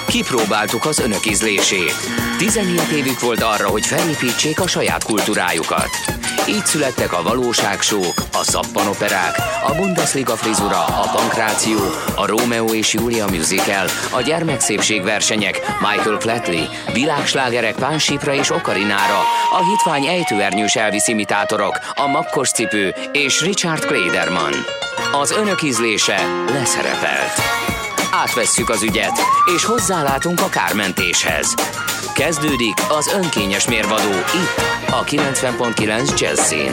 Kipróbáltuk az önök ízlését. 17 évük volt arra, hogy felépítsék a saját kultúrájukat. Így születtek a valóságsók, a szappanoperák, a Bundesliga frizura, a pankráció, a Rómeó és Júlia musical, a gyermekszépségversenyek, Michael Flatley, világslágerek Pánsípra és Okarinára, a hitvány ejtőernyős Elvis imitátorok, a makkos cipő és Richard Klederman. Az önök ízlése leszerepelt. Átvesszük az ügyet, és hozzálátunk a kármentéshez. Kezdődik az önkényes mérvadó itt, a 90.9 Jazzin.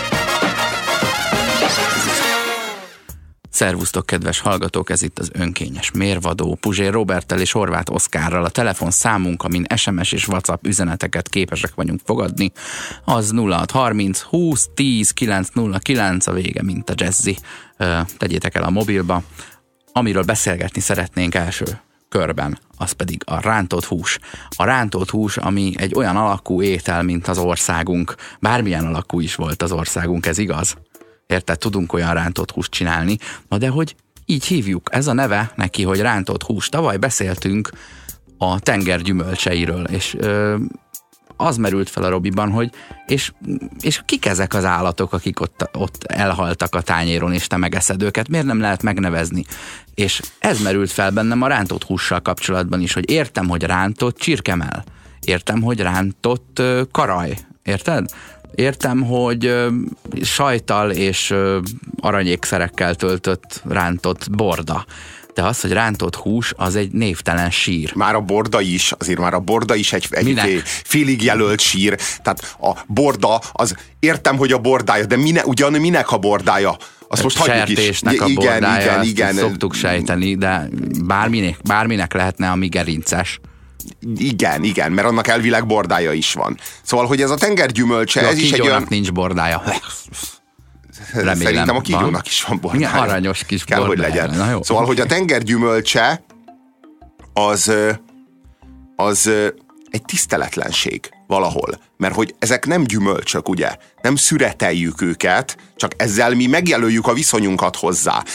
Szervusztok, kedves hallgatók, ez itt az önkényes mérvadó. Puzsér Roberttel és Horváth Oszkárral. A telefonszámunk, amin SMS és WhatsApp üzeneteket képesek vagyunk fogadni, az 0630 20 10 909, a vége, mint a Jazzy. Tegyétek el a mobilba. Amiről beszélgetni szeretnénk első körben, az pedig a rántott hús. A rántott hús, ami egy olyan alakú étel, mint az országunk. Bármilyen alakú is volt az országunk, ez igaz? Érted? Tudunk olyan rántott húst csinálni, na de hogy így hívjuk, ez a neve neki, hogy rántott hús. Tavaly beszéltünk a tenger gyümölcseiről, és az merült fel a Robiban, hogy és kik ezek az állatok, akik ott elhaltak a tányéron, és te megeszed őket, miért nem lehet megnevezni? És ez merült fel bennem a rántott hússal kapcsolatban is, hogy értem, hogy rántott csirkemell, értem, hogy rántott karaj, érted? Értem, hogy sajttal és aranyékszerekkel töltött rántott borda. De az, hogy rántott hús, az egy névtelen sír. Már a borda is egy félig jelölt sír. Tehát a borda, az értem, hogy a bordája, de minek a bordája? Azt most hagyjuk is. Sertésnek a bordája, igen. Szoktuk sejteni, de bárminek lehetne, ami gerinces. Igen, mert annak elvileg bordája is van. Szóval, hogy ez a tengergyümölcse, ez is egy olyan... nincs bordája. Remélem, szerintem a kígyónak is van bordája. Igen, aranyos kis kell, bordája. hogy legyen. Szóval, hogy a tengergyümölcse az egy tiszteletlenség valahol. Mert hogy ezek nem gyümölcsök, ugye? Nem szüreteljük őket, csak ezzel mi megjelöljük a viszonyunkat hozzá.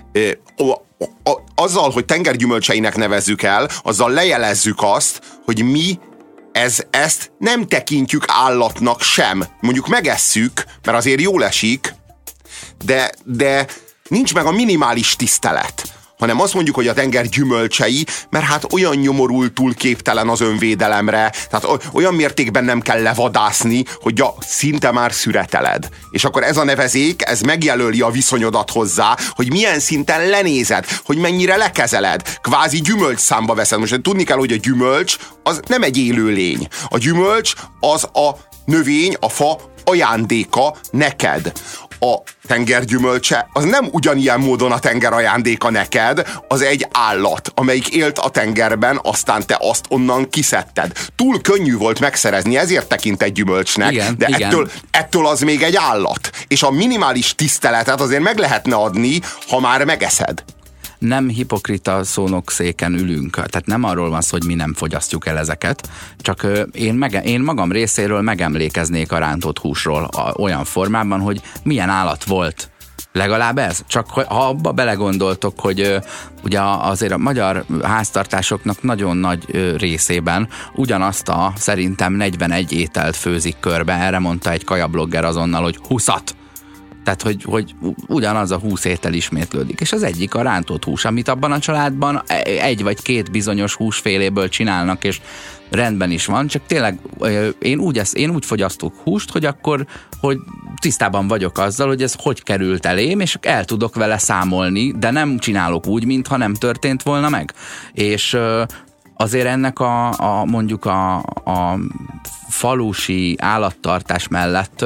Azzal, hogy tengergyümölcseinek nevezzük el, azzal lejelezzük azt, hogy mi ezt nem tekintjük állatnak sem. Mondjuk megesszük, mert azért jól esik, de nincs meg a minimális tisztelet, hanem azt mondjuk, hogy a tenger gyümölcsei, mert hát olyan nyomorultul képtelen az önvédelemre, tehát olyan mértékben nem kell levadászni, hogy szinte már szüreteled. És akkor ez a nevezék, ez megjelöli a viszonyodat hozzá, hogy milyen szinten lenézed, hogy mennyire lekezeled, kvázi gyümölcs számba veszed. Most tudni kell, hogy a gyümölcs az nem egy élő lény. A gyümölcs az a növény, a fa ajándéka neked. A tengergyümölcse az nem ugyanilyen módon a tenger ajándéka neked, az egy állat, amelyik élt a tengerben, aztán te azt onnan kiszedted. Túl könnyű volt megszerezni, ezért tekint egy gyümölcsnek, igen, de igen. Ettől az még egy állat. És a minimális tiszteletet azért meg lehetne adni, ha már megeszed. Nem hipokrita szónokszéken ülünk, tehát nem arról van szó, hogy mi nem fogyasztjuk el ezeket, csak én magam részéről megemlékeznék a rántott húsról olyan formában, hogy milyen állat volt. Legalább ez. Csak ha abba belegondoltok, hogy ugye azért a magyar háztartásoknak nagyon nagy részében ugyanazt a szerintem 41 ételt főzik körbe, erre mondta egy kajablogger azonnal, hogy 20-at. Tehát, hogy ugyanaz a 20 étel ismétlődik. És az egyik a rántott hús, amit abban a családban egy vagy két bizonyos húsféléből csinálnak, és rendben is van, csak tényleg én úgy fogyasztok húst, hogy tisztában vagyok azzal, hogy ez hogy került elém, és el tudok vele számolni, de nem csinálok úgy, mintha nem történt volna meg. És azért ennek mondjuk a falusi állattartás mellett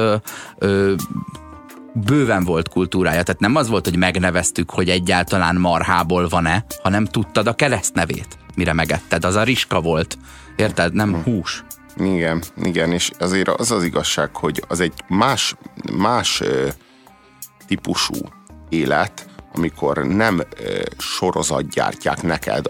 bőven volt kultúrája, tehát nem az volt, hogy megneveztük, hogy egyáltalán marhából van-e, hanem tudtad a keresztnevét, mire megetted. Az a riska volt, érted? Nem hús. Igen, és azért az az igazság, hogy az egy más típusú élet, amikor nem sorozatgyártják neked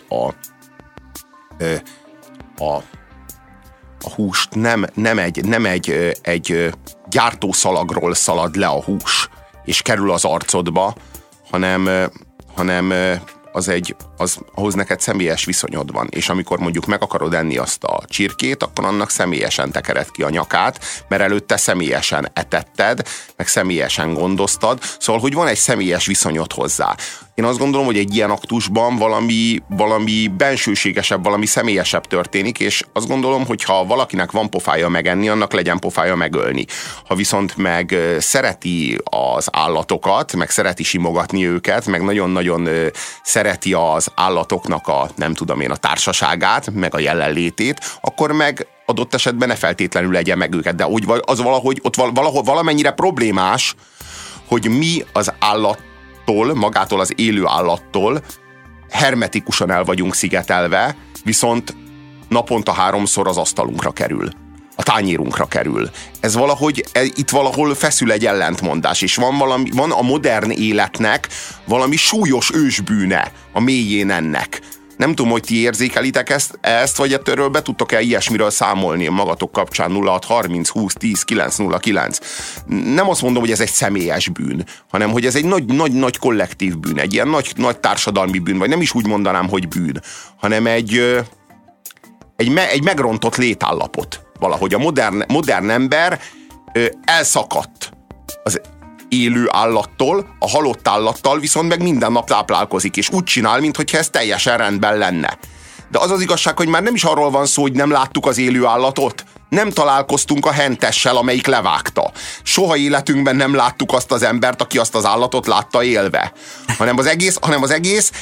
a húst, nem egy gyártószalagról szalad le a hús, és kerül az arcodba, hanem ahhoz neked személyes viszonyod van, és amikor mondjuk meg akarod enni azt a csirkét, akkor annak személyesen tekered ki a nyakát, mert előtte személyesen etetted, meg személyesen gondoztad, szóval, hogy van egy személyes viszonyod hozzá. Én azt gondolom, hogy egy ilyen aktusban valami bensőségesebb, valami személyesebb történik, és azt gondolom, hogy ha valakinek van pofája megenni, annak legyen pofája megölni. Ha viszont meg szereti az állatokat, meg szereti simogatni őket, meg nagyon-nagyon szereti az állatoknak a társaságát, meg a jelenlétét, akkor meg adott esetben ne feltétlenül legyen meg őket. De az valahogy ott valamennyire problémás, hogy mi az magától az élő állattól hermetikusan el vagyunk szigetelve, viszont naponta 3-szor az asztalunkra kerül. A tányérunkra kerül. Itt valahol feszül egy ellentmondás, és van a modern életnek valami súlyos ősbűne a mélyén ennek. Nem tudom, hogy ti érzékelitek ezt, vagy erről be tudtok-e ilyesmiről számolni magatok kapcsán 0630 20 10 909. Nem azt mondom, hogy ez egy személyes bűn, hanem hogy ez egy nagy kollektív bűn, egy ilyen nagy társadalmi bűn, vagy nem is úgy mondanám, hogy bűn, hanem egy megrontott létállapot. Valahogy a modern ember elszakadt az élő állattól, a halott állattal viszont meg minden nap táplálkozik, és úgy csinál, mintha ez teljesen rendben lenne. De az az igazság, hogy már nem is arról van szó, hogy nem láttuk az élő állatot, nem találkoztunk a hentessel, amelyik levágta. Soha életünkben nem láttuk azt az embert, aki azt az állatot látta élve. Hanem az egész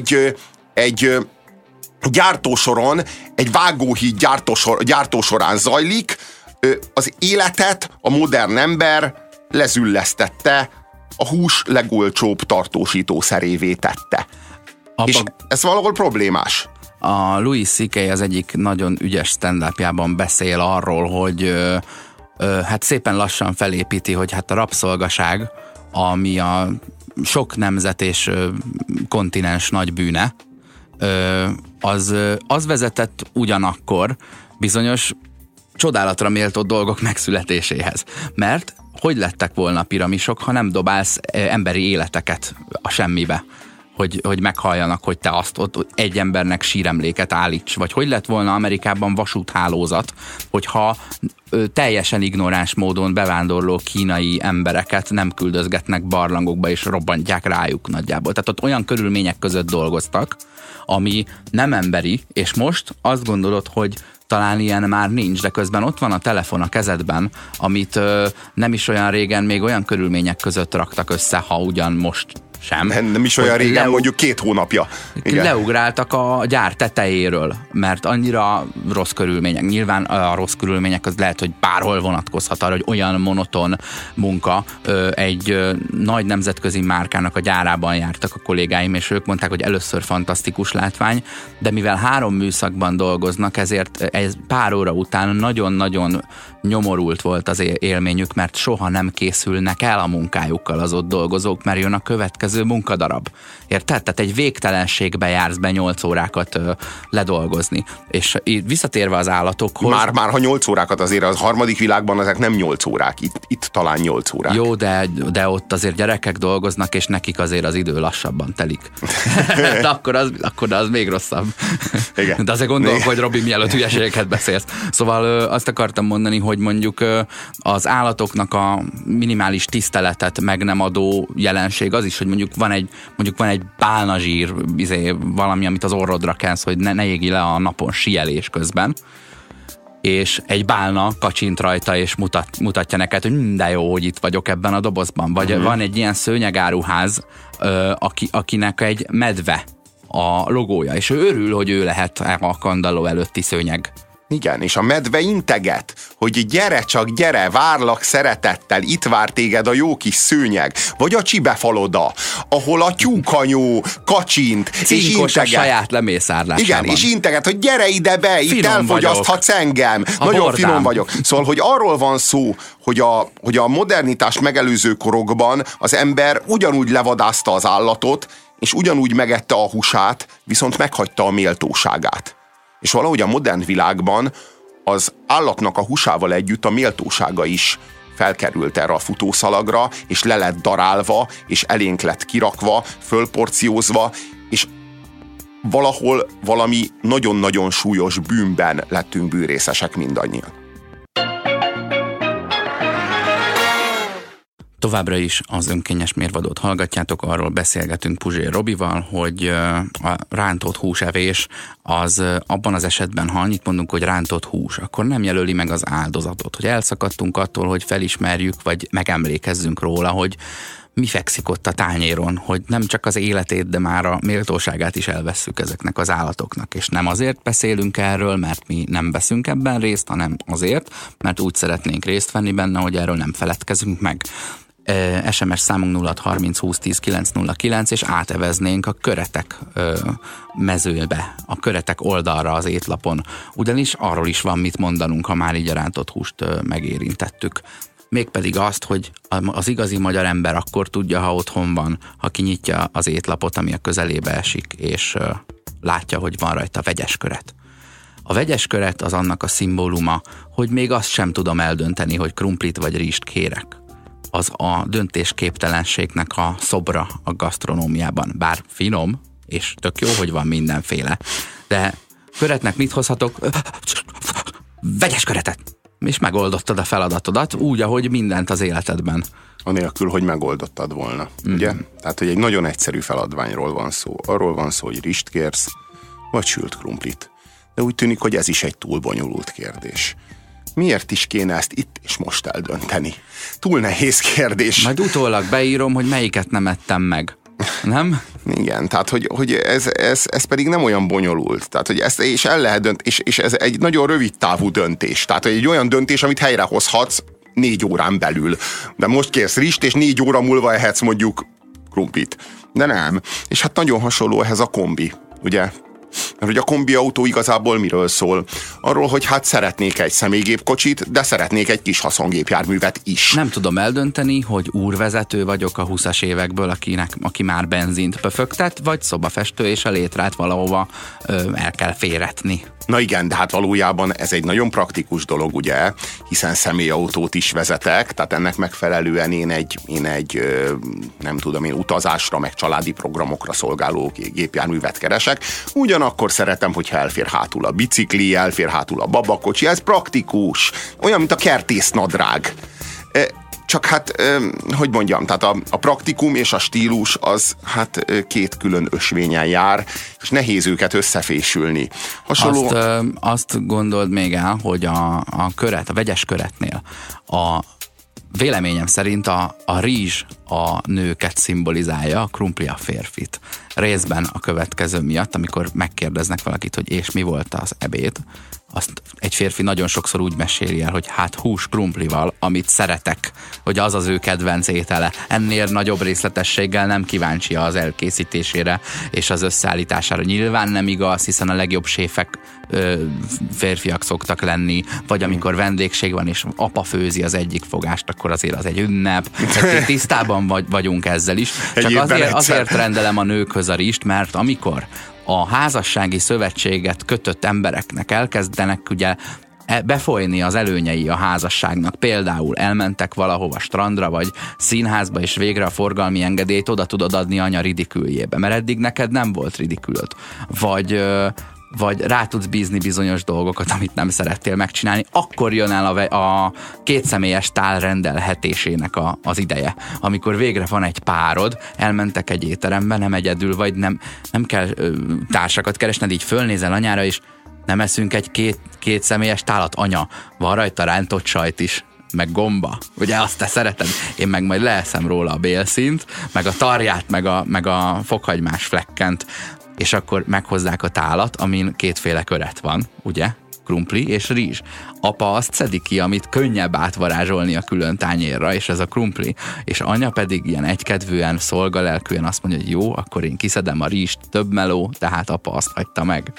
egy gyártósoron, egy vágóhíd gyártósorán zajlik. Az életet a modern ember lezüllesztette, a hús legolcsóbb tartósítószerévé tette. És ez valahol problémás. A Louis C.K. az egyik nagyon ügyes stand-upjában beszél arról, hogy hát szépen lassan felépíti, hogy hát a rabszolgaság, ami a sok nemzet és kontinens nagy bűne, az vezetett ugyanakkor bizonyos csodálatra méltó dolgok megszületéséhez. Mert hogy lettek volna piramisok, ha nem dobálsz emberi életeket a semmibe, hogy meghalljanak, hogy te azt ott egy embernek síremléket állíts, vagy hogy lett volna Amerikában vasúthálózat, hogyha teljesen ignoráns módon bevándorló kínai embereket nem küldözgetnek barlangokba és robbantják rájuk nagyjából. Tehát ott olyan körülmények között dolgoztak, ami nem emberi, és most azt gondolod, hogy talán ilyen már nincs, de közben ott van a telefon a kezedben, amit nem is olyan régen még olyan körülmények között raktak össze, ha ugyan most sem. Nem is olyan régen, mondjuk 2 hónapja. Igen. Leugráltak a gyár tetejéről, mert annyira rossz körülmények. Nyilván a rossz körülmények az lehet, hogy bárhol vonatkozhat arra, hogy olyan monoton munka. Egy nagy nemzetközi márkának a gyárában jártak a kollégáim, és ők mondták, hogy először fantasztikus látvány, de mivel 3 műszakban dolgoznak, ezért ez pár óra után nagyon-nagyon nyomorult volt az élményük, mert soha nem készülnek el a munkájukkal az ott dolgozók, mert jön a következő munkadarab. Érted? Tehát egy végtelenségbe jársz be 8 órákat ledolgozni. És visszatérve az állatokhoz... Már ha 8 órákat azért az harmadik világban ezek nem 8 órák, itt talán 8 órák. Jó, de ott azért gyerekek dolgoznak, és nekik azért az idő lassabban telik. De akkor az még rosszabb. Igen. De azért gondolok, hogy Robi, mielőtt hülyeségeket beszélsz. Szóval azt akartam mondani, hogy mondjuk az állatoknak a minimális tiszteletet meg nem adó jelenség az is, hogy mondjuk van egy bálnazsír, valami, amit az orrodra kelsz, hogy ne égi le a napon síelés közben, és egy bálna kacsint rajta, és mutatja neked, hogy de jó, hogy itt vagyok ebben a dobozban. Vagy van egy ilyen szőnyegáruház, akinek egy medve a logója, és ő örül, hogy ő lehet a kandalló előtti szőnyeg. Igen, és a medve integet, hogy gyere csak, gyere, várlak szeretettel, itt vár téged a jó kis szőnyeg, vagy a csibefaloda, ahol a tyúkanyó kacsint, és integet. A saját lemészárlásában. Igen, és integet, hogy gyere ide be, itt elfogyaszthatsz engem. Nagyon finom vagyok. Szóval, hogy arról van szó, hogy a modernitás megelőző korokban az ember ugyanúgy levadázta az állatot, és ugyanúgy megette a húsát, viszont meghagyta a méltóságát. És valahogy a modern világban az állatnak a húsával együtt a méltósága is felkerült erre a futószalagra, és le lett darálva, és elénk lett kirakva, fölporciózva, és valahol valami nagyon-nagyon súlyos bűnben lettünk bűnrészesek mindannyian. Továbbra is az önkényes mérvadót hallgatjátok, arról beszélgetünk Puzsér Robival, hogy a rántott húsevés az abban az esetben, ha annyit mondunk, hogy rántott hús, akkor nem jelöli meg az áldozatot, hogy elszakadtunk attól, hogy felismerjük, vagy megemlékezzünk róla, hogy mi fekszik ott a tányéron, hogy nem csak az életét, de már a méltóságát is elvesszük ezeknek az állatoknak. És nem azért beszélünk erről, mert mi nem veszünk ebben részt, hanem azért, mert úgy szeretnénk részt venni benne, hogy erről nem feledkezünk meg. SMS számunk 0630 20 10 909, és áteveznénk a köretek mezőbe, a köretek oldalra az étlapon. Ugyanis arról is van mit mondanunk, ha már így a rántott húst megérintettük. Mégpedig azt, hogy az igazi magyar ember akkor tudja, ha otthon van, ha kinyitja az étlapot, ami a közelébe esik, és látja, hogy van rajta vegyes köret. A vegyes köret az annak a szimbóluma, hogy még azt sem tudom eldönteni, hogy krumplit vagy rizst kérek. Az a döntésképtelenségnek a szobra a gasztronómiában. Bár finom, és tök jó, hogy van mindenféle. De köretnek mit hozhatok? Vegyes köretet! És megoldottad a feladatodat úgy, ahogy mindent az életedben. Anélkül, hogy megoldottad volna, ugye? Tehát, hogy egy nagyon egyszerű feladványról van szó. Arról van szó, hogy rizst kérsz, vagy sült krumplit. De úgy tűnik, hogy ez is egy túl bonyolult kérdés. Miért is kéne ezt itt és most eldönteni? Túl nehéz kérdés. Majd utólag beírom, hogy melyiket nem ettem meg. Nem? Igen, tehát hogy ez pedig nem olyan bonyolult. Tehát, hogy ezt és el lehet dönteni, és ez egy nagyon rövid távú döntés. Tehát egy olyan döntés, amit helyrehozhatsz 4 órán belül. De most kérsz rizst, és 4 óra múlva ehetsz mondjuk krumplit. De nem. És hát nagyon hasonló ehhez a kombi, ugye? Mert hogy a kombiautó igazából miről szól? Arról, hogy hát szeretnék egy személygépkocsit, de szeretnék egy kis haszongépjárművet is. Nem tudom eldönteni, hogy úrvezető vagyok a 20-as évekből, aki már benzint pöfögtet, vagy szobafestő, és a létrát valahova el kell féretni. Na igen, de hát valójában ez egy nagyon praktikus dolog, ugye, hiszen személyautót is vezetek, tehát ennek megfelelően én egy nem tudom, utazásra, meg családi programokra szolgáló gépjárművet keresek. Ugyanakkor szeretem, hogyha elfér hátul a bicikli, elfér hátul a babakocsi, ez praktikus, olyan, mint a kertésznadrág. Csak hát, hogy mondjam, tehát a praktikum és a stílus az hát 2 külön ösvényen jár, és nehéz őket összefésülni. Hasonló... Azt gondold még el, hogy a vegyes köretnél véleményem szerint a rizs a nőket szimbolizálja, a krumpli a férfit. Részben a következő miatt, amikor megkérdeznek valakit, hogy és mi volt az ebéd, azt egy férfi nagyon sokszor úgy meséli el, hogy hát hús krumplival, amit szeretek, hogy az az ő kedvenc étele. Ennél nagyobb részletességgel nem kíváncsi az elkészítésére és az összeállítására. Nyilván nem igaz, hiszen a legjobb séfek férfiak szoktak lenni, vagy amikor vendégség van, és apa főzi az egyik fogást, akkor azért az egy ünnep. Tisztában vagyunk ezzel is. Csak azért rendelem a nőkhöz a rizst, mert amikor a házassági szövetséget kötött embereknek elkezdenek ugye befolyni az előnyei a házasságnak. Például elmentek valahova strandra, vagy színházba, és végre a forgalmi engedélyt oda tudod adni anya ridiküljébe, mert eddig neked nem volt ridikülöd. Vagy rá tudsz bízni bizonyos dolgokat, amit nem szerettél megcsinálni, akkor jön el a 2 személyes tál rendelhetésének az ideje. Amikor végre van egy párod, elmentek egy étterembe, nem egyedül vagy, nem kell társakat keresned, így fölnézel anyára, és nem eszünk egy 2 személyes tálat, anya, van rajta rántott sajt is, meg gomba. Ugye azt te szereted? Én meg majd leeszem róla a bélszínt, meg a tarját, meg a fokhagymás flekkent, és akkor meghozzák a tálat, amin 2 köret van, ugye? Krumpli és rizs. Apa azt szedi ki, amit könnyebb átvarázsolni a külön tányérra, és ez a krumpli. És anya pedig ilyen egykedvűen, szolgalelkűen azt mondja, hogy jó, akkor én kiszedem a rizst, több meló, tehát apa azt hagyta meg.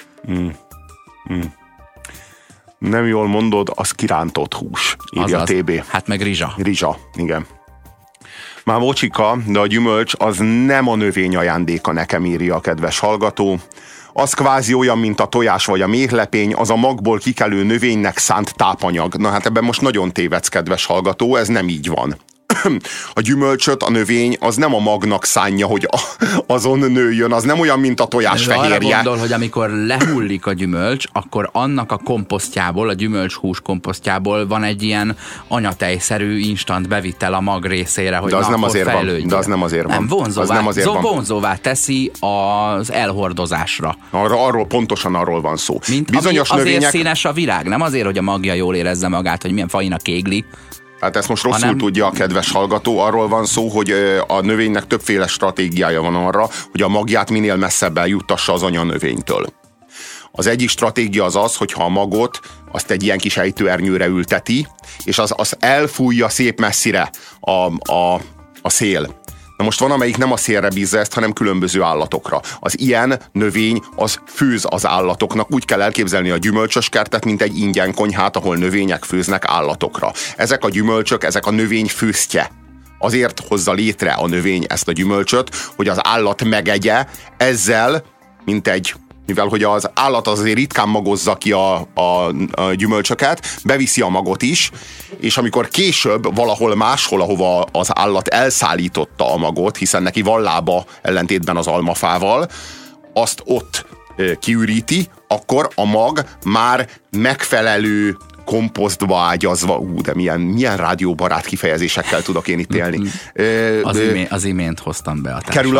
Nem jól mondod, az kirántott hús, írja a TB. Hát meg rizsa. Rizsa, igen. Már bocsika, de a gyümölcs az nem a növény ajándéka nekem, írja a kedves hallgató. Az kvázi olyan, mint a tojás vagy a méhlepény, az a magból kikelő növénynek szánt tápanyag. Na hát ebben most nagyon tévedsz, kedves hallgató, ez nem így van. a gyümölcsöt a növény az nem a magnak szánja, hogy azon nőjön, az nem olyan, mint a tojásfehérje. Arra gondol, hogy amikor lehullik a gyümölcs, akkor annak a komposztjából, a gyümölcshús komposztjából van egy ilyen anyatejszerű instant bevitel a mag részére, hogy de az nem azért fejlődjön. van. De az nem azért van. Nem, vonzóvá teszi az elhordozásra. Pontosan arról van szó. Mint bizonyos növények... Azért színes a virág, nem azért, hogy a magja jól érezze magát, hogy milyen fajnak égli. Hát ezt most rosszul tudja a kedves hallgató. Arról van szó, hogy a növénynek többféle stratégiája van arra, hogy a magját minél messzebb eljuttassa az anyanövénytől. Az egyik stratégia az, hogyha a magot azt egy ilyen kis ejtőernyőre ülteti, és az elfújja szép messzire a szél. Na most van, amelyik nem a szélre bízza ezt, hanem különböző állatokra. Az ilyen növény az főz az állatoknak. Úgy kell elképzelni a gyümölcsös kertet, mint egy ingyen konyhát, ahol növények főznek állatokra. Ezek a gyümölcsök, ezek a növény főztje. Azért hozza létre a növény ezt a gyümölcsöt, hogy az állat megegye, ezzel, mivel hogy az állat azért ritkán magozza ki a gyümölcsöket, beviszi a magot is, és amikor később valahol máshol, ahova az állat elszállította a magot, hiszen neki van lába ellentétben az almafával, azt ott kiüríti, akkor a mag már megfelelő komposztba ágyazva, de milyen rádióbarát kifejezésekkel tudok én itt élni. Az imént hoztam be a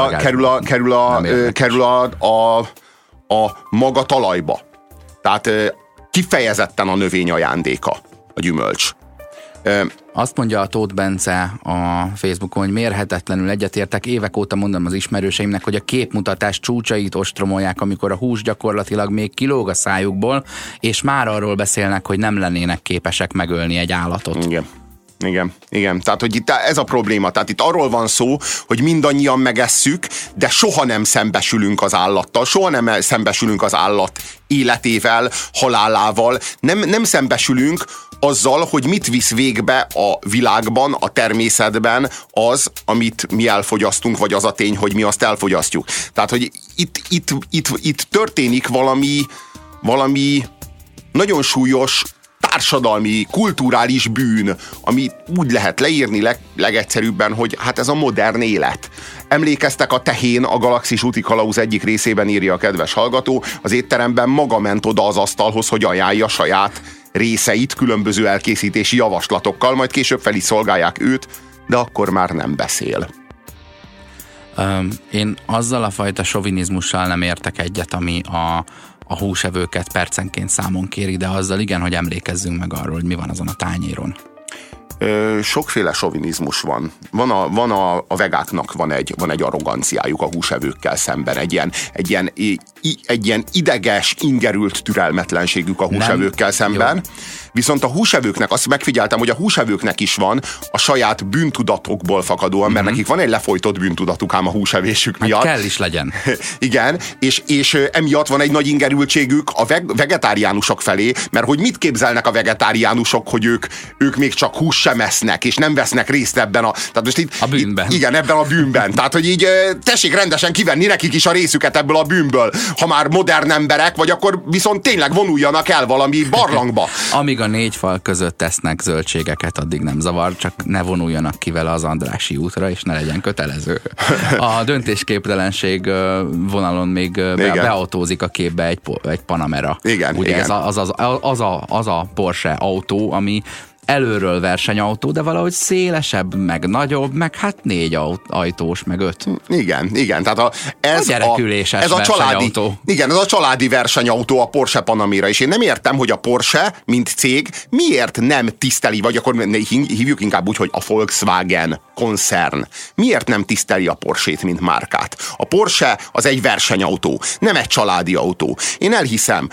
kerül a maga talajba. Tehát kifejezetten a növény ajándéka, a gyümölcs. Azt mondja a Tóth Bence a Facebookon, hogy mérhetetlenül egyetértek. Évek óta mondom az ismerőseimnek, hogy a képmutatás csúcsait ostromolják, amikor a hús gyakorlatilag még kilóg a szájukból, és már arról beszélnek, hogy nem lennének képesek megölni egy állatot. Igen. Tehát, hogy itt ez a probléma. Tehát itt arról van szó, hogy mindannyian megesszük, de soha nem szembesülünk az állattal, soha nem szembesülünk az állat életével, halálával, nem szembesülünk azzal, hogy mit visz végbe a világban, a természetben az, amit mi elfogyasztunk, vagy az a tény, hogy mi azt elfogyasztjuk. Tehát, hogy itt történik valami nagyon súlyos társadalmi, kulturális bűn, ami úgy lehet leírni legegyszerűbben, hogy hát ez a modern élet. Emlékeztek a tehén, a Galaxis úti kalauz egyik részében, írja a kedves hallgató, az étteremben maga ment oda az asztalhoz, hogy ajánlja saját részeit különböző elkészítési javaslatokkal, majd később fel is szolgálják őt, de akkor már nem beszél. Én azzal a fajta sovinizmussal nem értek egyet, ami a húsevőket percenként számon kéri, de azzal igen, hogy emlékezzünk meg arról, hogy mi van azon a tányéron. Sokféle sovinizmus van. A vegáknak van egy arroganciájuk a húsevőkkel szemben, egy ilyen ideges, ingerült türelmetlenségük a húsevőkkel szemben. Jó. Viszont a húsevőknek, azt megfigyeltem, hogy a húsevőknek is van a saját bűntudatokból fakadóan, mert nekik van egy lefolytott bűntudatuk ám a húsevésük miatt. Hát kell is legyen. Igen, és emiatt van egy nagy ingerültségük a vegetáriánusok felé, mert hogy mit képzelnek a vegetáriánusok, hogy ők még csak hús sem esznek, és nem vesznek részt ebben tehát most itt, a bűnben. Igen, ebben a bűnben. Tehát, hogy így tessék rendesen kivenni nekik is a részüket ebből a bűnből. Ha már modern emberek, vagy akkor viszont tényleg vonuljanak el valami barlangba. Amíg a négy fal között tesznek zöldségeket, addig nem zavar, csak ne vonuljanak ki vele az Andrássy útra, és ne legyen kötelező. A döntésképtelenség vonalon még beautózik a képbe egy Panamera. Igen, ugye igen. Az a Porsche autó, ami előről versenyautó, de valahogy szélesebb, meg nagyobb, meg hát 4 ajtós, meg 5. Igen. Tehát ez a versenyautó. Igen, ez a családi versenyautó, a Porsche Panamera, és én nem értem, hogy a Porsche, mint cég, miért nem tiszteli, vagy akkor hívjuk inkább úgy, hogy a Volkswagen koncern. Miért nem tiszteli a Porsche-t, mint márkát? A Porsche az egy versenyautó, nem egy családi autó. Én elhiszem,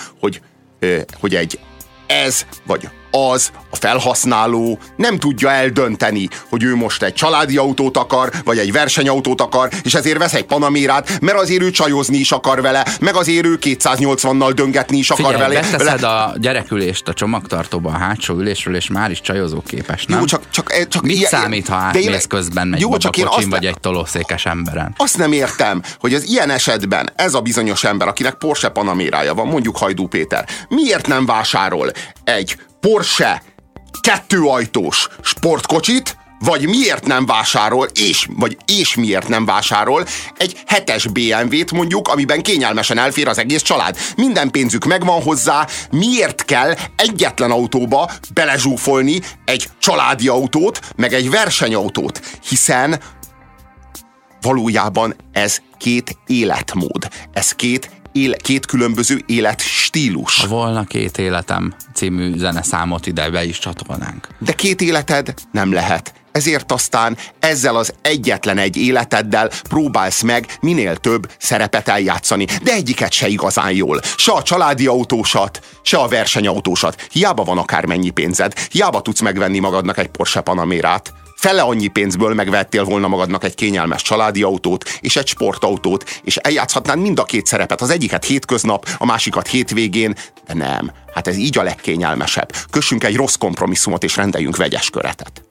hogy ez vagy az a felhasználó nem tudja eldönteni, hogy ő most egy családi autót akar, vagy egy versenyautót akar, és ezért vesz egy Panamérát, mert azért ő csajozni is akar vele, meg azért ő 280-nal döngetni is akar vele. Beteszed a gyerekülést a csomagtartóba a hátsó ülésről, és már is csajozóképes, nem? Jó, csak mit számít, ha átmész közben egy babakocsin, vagy egy tolószékes emberen? Azt nem értem, hogy az ilyen esetben ez a bizonyos ember, akinek Porsche Panamérája van, mondjuk Hajdú Péter, miért nem vásárol egy Porsche 2 ajtós sportkocsit, vagy miért nem vásárol, és miért nem vásárol egy 7-es BMW-t mondjuk, amiben kényelmesen elfér az egész család. Minden pénzük megvan hozzá, miért kell egyetlen autóba belezsúfolni egy családi autót, meg egy versenyautót, hiszen valójában ez két életmód, ez két különböző életstílus. Ha volna 2 életem című zeneszámot ide be is csatolnánk. De 2 életed nem lehet. Ezért aztán ezzel az egyetlen egy életeddel próbálsz meg minél több szerepet eljátszani. De egyiket se igazán jól. Se a családi autósat, se a versenyautósat. Hiába van akármennyi pénzed, hiába tudsz megvenni magadnak egy Porsche Panamérát. Fele annyi pénzből megvettél volna magadnak egy kényelmes családi autót és egy sportautót, és eljátszhatnád mind a 2 szerepet. Az egyiket hétköznap, a másikat hétvégén, de nem. Hát ez így a legkényelmesebb. Kössünk egy rossz kompromisszumot és rendeljünk vegyes köretet.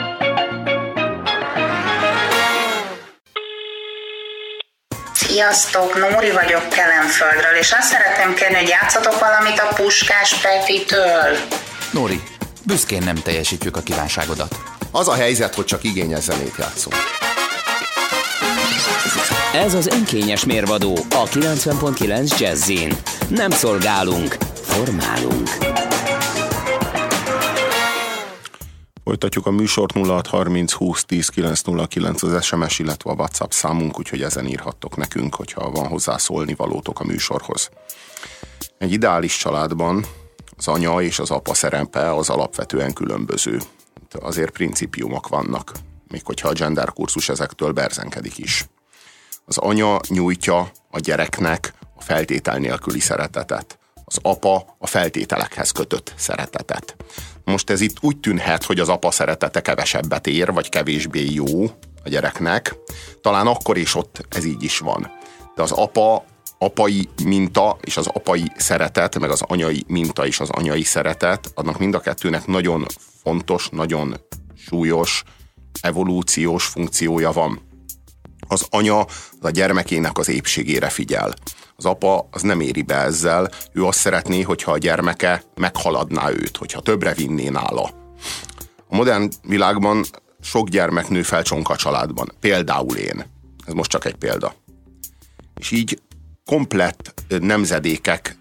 Sziasztok, Nóri vagyok Kelenföldről, és azt szeretném kérni, hogy játszatok valamit a Puskás Petitől. Nóri, büszkén nem teljesítjük a kívánságodat. Az a helyzet, hogy csak igényes zenét játszunk. Ez az önkényes mérvadó a 90.9 Jazzin. Nem szolgálunk, formálunk. Folytatjuk a műsort. 0630 20 10 909 az SMS, illetve a WhatsApp számunk, úgyhogy ezen írhattok nekünk, hogyha van hozzá szólni valótok a műsorhoz. Egy ideális családban az anya és az apa szerepe az alapvetően különböző. Azért principiumok vannak, még hogyha a gender kurzus ezektől berzenkedik is. Az anya nyújtja a gyereknek a feltétel nélküli szeretetet. Az apa a feltételekhez kötött szeretetet. Most ez itt úgy tűnhet, hogy az apa szeretete kevesebbet ér, vagy kevésbé jó a gyereknek. Talán akkor is ott ez így is van. De az apai minta és az apai szeretet, meg az anyai minta és az anyai szeretet, annak mind a kettőnek nagyon fontos, nagyon súlyos, evolúciós funkciója van. Az anya a gyermekének az épségére figyel. Az apa az nem éri be ezzel, ő azt szeretné, hogyha a gyermeke meghaladná őt, hogyha többre vinné nála. A modern világban sok gyermek nő fel csonka családban, például én. Ez most csak egy példa. És így komplett nemzedékek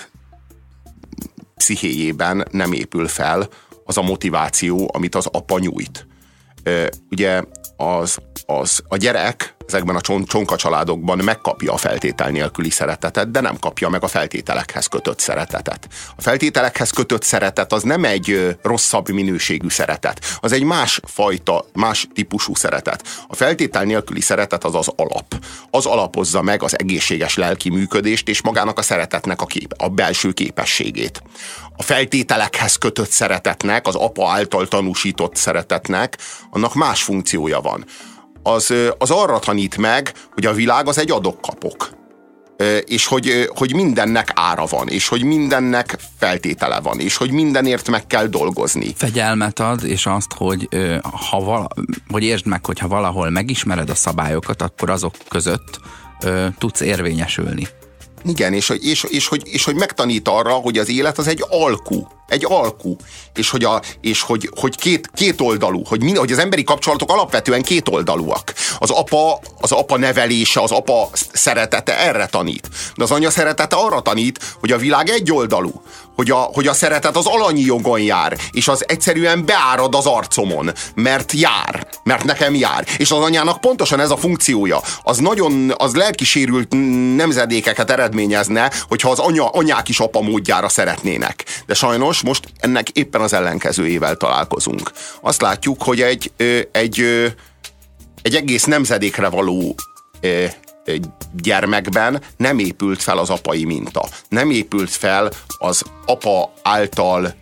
pszichéjében nem épül fel az a motiváció, amit az apa nyújt. Ugye a gyerek ezekben a csonka családokban megkapja a feltétel nélküli szeretetet, de nem kapja meg a feltételekhez kötött szeretetet. A feltételekhez kötött szeretet az nem egy rosszabb minőségű szeretet, az egy másfajta, más típusú szeretet. A feltétel nélküli szeretet az az alap. Az alapozza meg az egészséges lelki működést és magának a szeretetnek a belső képességét. A feltételekhez kötött szeretetnek, az apa által tanúsított szeretetnek, annak más funkciója van. Az arra tanít meg, hogy a világ az egy adok-kapok. És hogy mindennek ára van, és hogy mindennek feltétele van, és hogy mindenért meg kell dolgozni. Fegyelmet ad, és azt, hogy hogy értsd meg, hogyha valahol megismered a szabályokat, akkor azok között tudsz érvényesülni. Igen, és hogy megtanít arra, hogy az élet az egy alku. Egy alku. És hogy két oldalú. Hogy az emberi kapcsolatok alapvetően kétoldalúak. Az apa nevelése, az apa szeretete erre tanít. De az anya szeretete arra tanít, hogy a világ egyoldalú. Hogy a szeretet az alanyi jogon jár, és az egyszerűen beárad az arcomon, mert nekem jár. És az anyának pontosan ez a funkciója. Az lelkisérült nemzedékeket eredményezne, hogyha az anyák is apa módjára szeretnének. De sajnos most ennek éppen az ellenkezőjével találkozunk. Azt látjuk, hogy egy egész nemzedékre való gyermekben nem épült fel az apai minta. Nem épült fel az apa által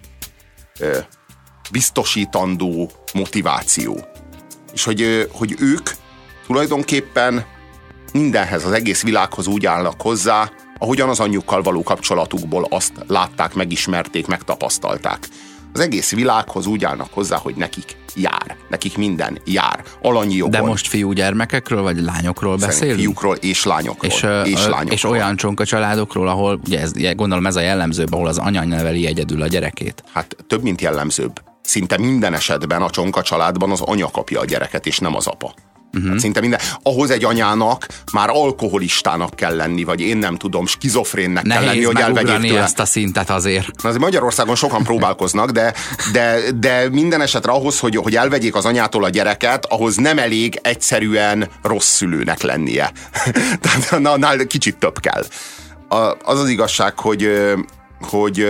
biztosítandó motiváció. És hogy ők tulajdonképpen mindenhez, az egész világhoz úgy állnak hozzá, ahogyan az anyjukkal való kapcsolatukból azt látták, megismerték, megtapasztalták. Az egész világhoz úgy állnak hozzá, hogy nekik minden jár. Alanyi jogon. De most fiúgyermekekről vagy lányokról beszélünk? Fiúkról és lányokról. És olyan csonka családokról, ahol, ugye gondolom ez a jellemzőbb, ahol az anya neveli egyedül a gyerekét. Hát több, mint jellemzőbb. szinte minden esetben a csonka családban az anya kapja a gyereket, és nem az apa. Hát szinte minden. Ahhoz egy anyának már alkoholistának kell lenni, vagy én nem tudom, skizofrénnek kell lenni, hogy elvegyék tőle. Ezt a szintet azért. Azért Magyarországon sokan próbálkoznak, de minden esetre ahhoz, hogy elvegyék az anyától a gyereket, ahhoz nem elég egyszerűen rossz szülőnek lennie. Tehát nál kicsit több kell. Az az igazság, hogy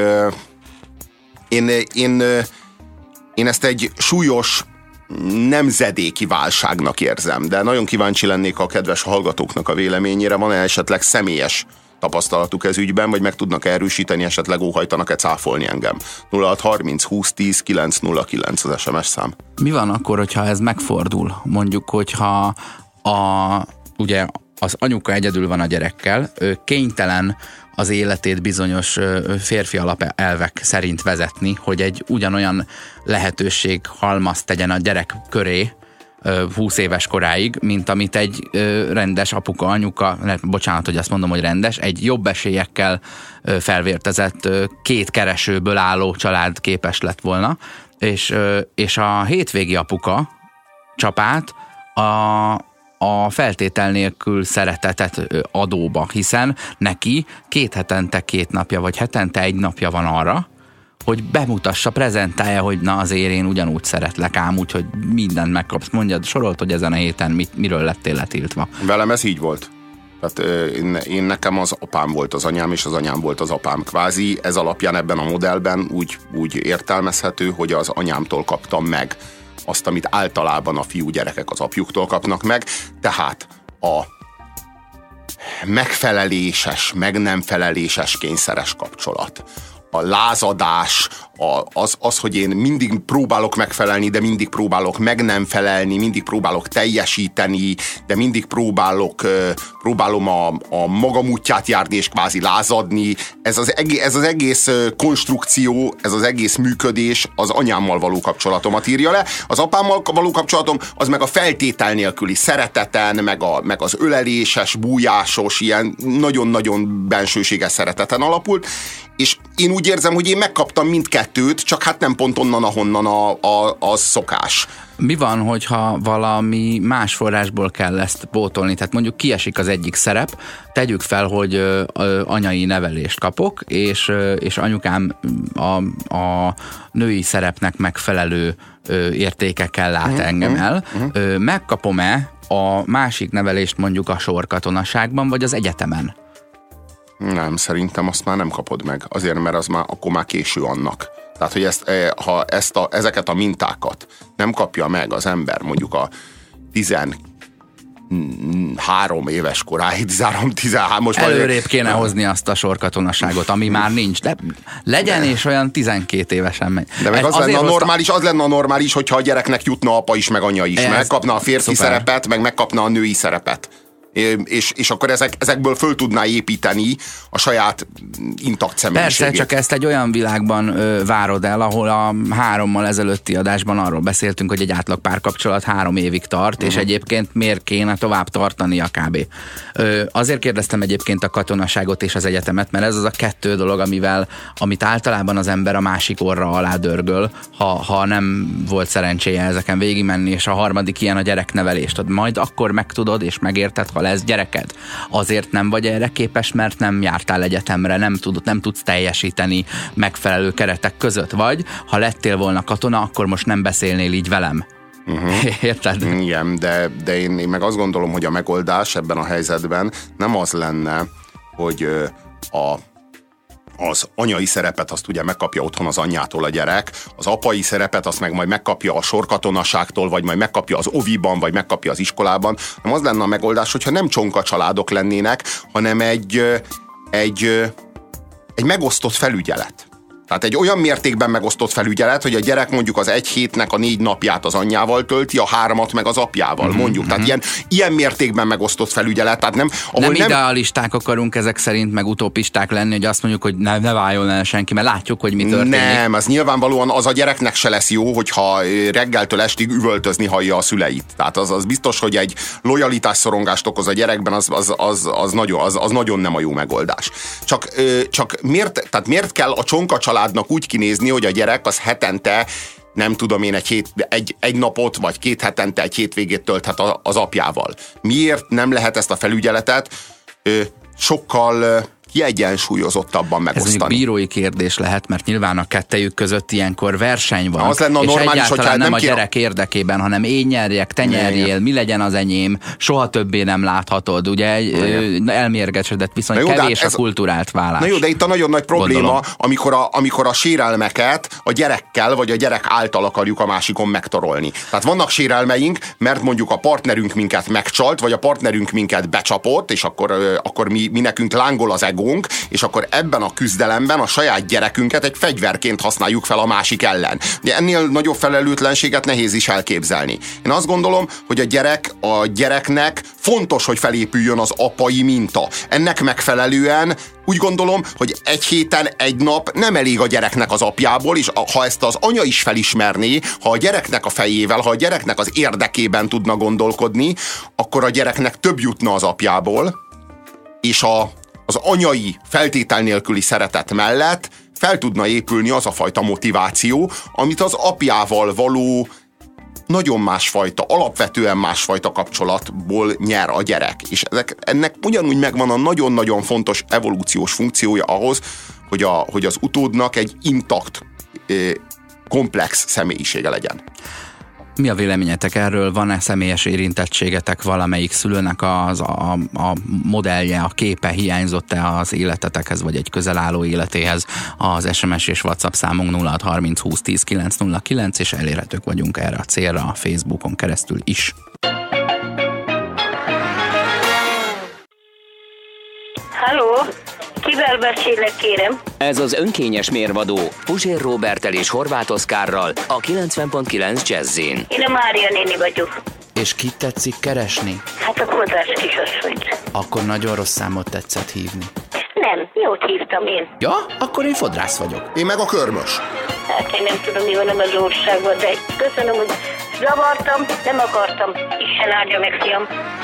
én ezt egy súlyos nemzedéki válságnak érzem, de nagyon kíváncsi lennék a kedves hallgatóknak a véleményére. Van-e esetleg személyes tapasztalatuk ez ügyben, vagy meg tudnak erősíteni, esetleg óhajtanak-e cáfolni engem? 0630 20 10 909 az SMS szám. Mi van akkor, hogyha ez megfordul? Mondjuk, hogyha ugye az anyuka egyedül van a gyerekkel, ő kénytelen az életét bizonyos férfi alapelvek szerint vezetni, hogy egy ugyanolyan lehetőség halmazt tegyen a gyerek köré 20 éves koráig, mint amit egy rendes apuka, anyuka, bocsánat, hogy azt mondom, hogy rendes, egy jobb esélyekkel felvértezett két keresőből álló család képes lett volna, és a hétvégi apuka csapát a feltétel nélkül szeretetet adóba, hiszen neki 2 hetente 2 napja, vagy hetente 1 napja van arra, hogy bemutassa, prezentálja, hogy na azért én ugyanúgy szeretlek ám, úgyhogy mindent megkapsz. Mondjad, sorolt, hogy ezen a héten miről lettél letiltva. Velem ez így volt. Tehát én nekem az apám volt az anyám, és az anyám volt az apám. Kvázi ez alapján ebben a modellben úgy értelmezhető, hogy az anyámtól kaptam meg azt, amit általában a fiú gyerekek az apjuktól kapnak meg, tehát a megfeleléses, meg nem feleléses kényszeres kapcsolat, a lázadás, az, hogy én mindig próbálok megfelelni, de mindig próbálok meg nem felelni, mindig próbálok teljesíteni, de mindig próbálom a magam útját járni és kvázi lázadni. Ez az egész konstrukció, ez az egész működés az anyámmal való kapcsolatomat írja le. Az apámmal való kapcsolatom az meg a feltétel nélküli szereteten, meg az öleléses, bújásos, ilyen nagyon-nagyon bensőséges szereteten alapult, és én úgy érzem, hogy én megkaptam mindkettőt, csak hát nem pont onnan, ahonnan a szokás. Mi van, hogyha valami más forrásból kell ezt pótolni? Tehát mondjuk kiesik az egyik szerep, tegyük fel, hogy anyai nevelést kapok, és anyukám a női szerepnek megfelelő értékekkel lát engem el. Megkapom-e a másik nevelést mondjuk a sorkatonaságban, vagy az egyetemen? Nem, szerintem azt már nem kapod meg. Azért, mert akkor már késő annak. Tehát, hogy ha ezeket a mintákat nem kapja meg az ember mondjuk a 13 éves koráig, 13 most előrébb kéne hozni azt a sorkatonaságot, ami már nincs. De legyen és olyan 12 évesen megy. De meg az lenne a normális, hogyha a gyereknek jutna apa is, meg anya is. Megkapna a férfi szerepet, meg megkapna a női szerepet. És akkor ezekből föl tudná építeni a saját intakt személyiségét. Persze, csak ezt egy olyan világban várod el, ahol a 3-mal ezelőtti adásban arról beszéltünk, hogy egy átlag párkapcsolat 3 évig tart, és egyébként miért kéne tovább tartani a kb. Azért kérdeztem egyébként a katonaságot és az egyetemet, mert ez az a 2 dolog, amit általában az ember a másik orra alá dörgöl, ha nem volt szerencséje ezeken végigmenni, és a harmadik ilyen a gyereknevelést. Majd akkor megtudod és megérted, ha lesz gyereked. Azért nem vagy erre képes, mert nem jártál egyetemre, nem tudsz teljesíteni megfelelő keretek között, vagy ha lettél volna katona, akkor most nem beszélnél így velem. Érted? Igen, de én meg azt gondolom, hogy a megoldás ebben a helyzetben nem az lenne, hogy az anyai szerepet azt ugye megkapja otthon az anyjától a gyerek, az apai szerepet azt meg majd megkapja a sorkatonaságtól, vagy majd megkapja az oviban, vagy megkapja az iskolában. Nem az lenne a megoldás, hogyha nem csonka családok lennének, hanem egy megosztott felügyelet. Tehát egy olyan mértékben megosztott felügyelet, hogy a gyerek mondjuk az 1 hétnek a 4 napját az anyjával tölti, a 3-at meg az apjával, mondjuk. Tehát ilyen mértékben megosztott felügyelet. Tehát nem idealisták akarunk ezek szerint, meg utopisták lenni, hogy azt mondjuk, hogy ne váljon el senki, mert látjuk, hogy mi történik. Nem, az nyilvánvalóan az a gyereknek se lesz jó, hogyha reggeltől estig üvöltözni hallja a szüleit. Tehát az biztos, hogy egy lojalitásszorongást okoz a gyerekben, az nagyon nem a jó megoldás. Csak miért kell a csonka családnak úgy kinézni, hogy a gyerek az hetente nem tudom én, egy napot, vagy 2 hetente egy hétvégét tölthet az apjával. Miért nem lehet ezt a felügyeletet sokkal kiegyensúlyozottabban megosztani? Ez mondjuk bírói kérdés lehet, mert nyilván a kettejük között ilyenkor verseny van. Az lenne a normális, és egyáltalán nem a gyerek érdekében, hanem én nyerjek, te nyerjél, mi legyen az enyém, soha többé nem láthatod. Ugye elmérgesedett viszont kevés a kulturált vállás. Na jó, de itt a nagyon nagy probléma, amikor a sérelmeket a gyerekkel, vagy a gyerek által akarjuk a másikon megtorolni. Tehát vannak sérelmeink, mert mondjuk a partnerünk minket megcsalt, vagy a partnerünk minket becsapott, és akkor mi nekünk lángol az egónk, és akkor ebben a küzdelemben a saját gyerekünket egy fegyverként használjuk fel a másik ellen. De ennél nagyobb felelőtlenséget nehéz is elképzelni. Én azt gondolom, hogy a gyereknek fontos, hogy felépüljön az apai minta. Ennek megfelelően úgy gondolom, hogy egy héten, egy nap nem elég a gyereknek az apjából, és ha ezt az anya is felismerné, ha a gyereknek a fejével, ha a gyereknek az érdekében tudna gondolkodni, akkor a gyereknek több jutna az apjából, és az anyai feltétel nélküli szeretet mellett fel tudna épülni az a fajta motiváció, amit az apjával való nagyon másfajta, alapvetően másfajta kapcsolatból nyer a gyerek. És ennek ugyanúgy megvan a nagyon-nagyon fontos evolúciós funkciója ahhoz, hogy az utódnak egy intakt, komplex személyisége legyen. Mi a véleményetek erről? Van-e személyes érintettségetek valamelyik szülőnek a modellje, a képe hiányzott-e az életetekhez, vagy egy közel álló életéhez? Az SMS és WhatsApp számunk 0630 20 10 909, és elérhetők vagyunk erre a célra a Facebookon keresztül is. Halló? Kivel beszélek, kérem? Ez az önkényes mérvadó Puzsér Róberttel és Horváth Oszkárral a 90.9 Jazzin. Én a Mária néni vagyok. És kit tetszik keresni? Hát a kodrás kisasszonyt. Akkor nagyon rossz számot tetszett hívni. Nem, jót hívtam én. Ja? Akkor én fodrász vagyok. Én meg a körmös. Hát én nem tudom, mi van az országban, de köszönöm, hogy zavartam, nem akartam. Isten áldja meg, fiam.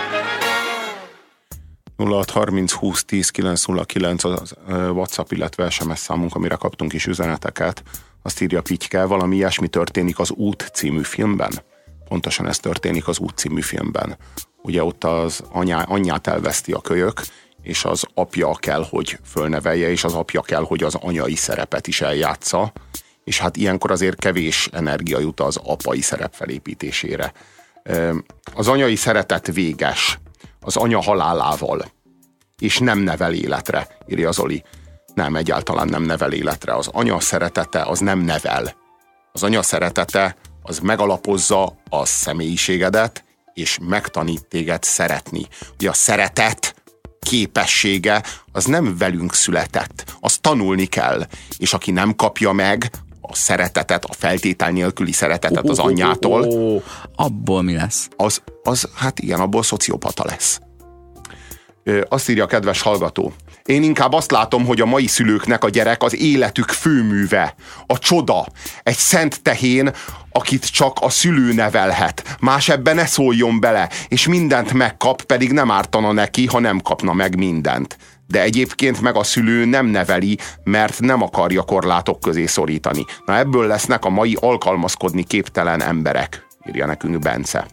0630 20 10 909 az WhatsApp, illetve SMS számunk, amire kaptunk is üzeneteket. Azt írja Pityke, valami ilyesmi történik az Út című filmben. Pontosan ez történik az Út című filmben. Ugye ott az anyját elveszti a kölyök, és az apja kell, hogy fölnevelje, és az apja kell, hogy az anyai szerepet is eljátsza, és hát ilyenkor azért kevés energia jut az apai szerep felépítésére. Az anyai szeretet véges az anya halálával, és nem nevel életre, írja Zoli. Nem, egyáltalán nem nevel életre. Az anya szeretete az nem nevel. Az anya szeretete az megalapozza a személyiségedet, és megtanít téged szeretni. Ugye a szeretet képessége az nem velünk született. Azt tanulni kell. És aki nem kapja meg a szeretetet, a feltétel nélküli szeretetet az anyjától, abból mi lesz? Hát igen, abból szociopata lesz. Azt írja a kedves hallgató. Én inkább azt látom, hogy a mai szülőknek a gyerek az életük főműve, a csoda, egy szent tehén, akit csak a szülő nevelhet. Más ebben ne szóljon bele, és mindent megkap, pedig nem ártana neki, ha nem kapna meg mindent. De egyébként meg a szülő nem neveli, mert nem akarja korlátok közé szorítani. Na ebből lesznek a mai alkalmazkodni képtelen emberek, írja nekünk Bence.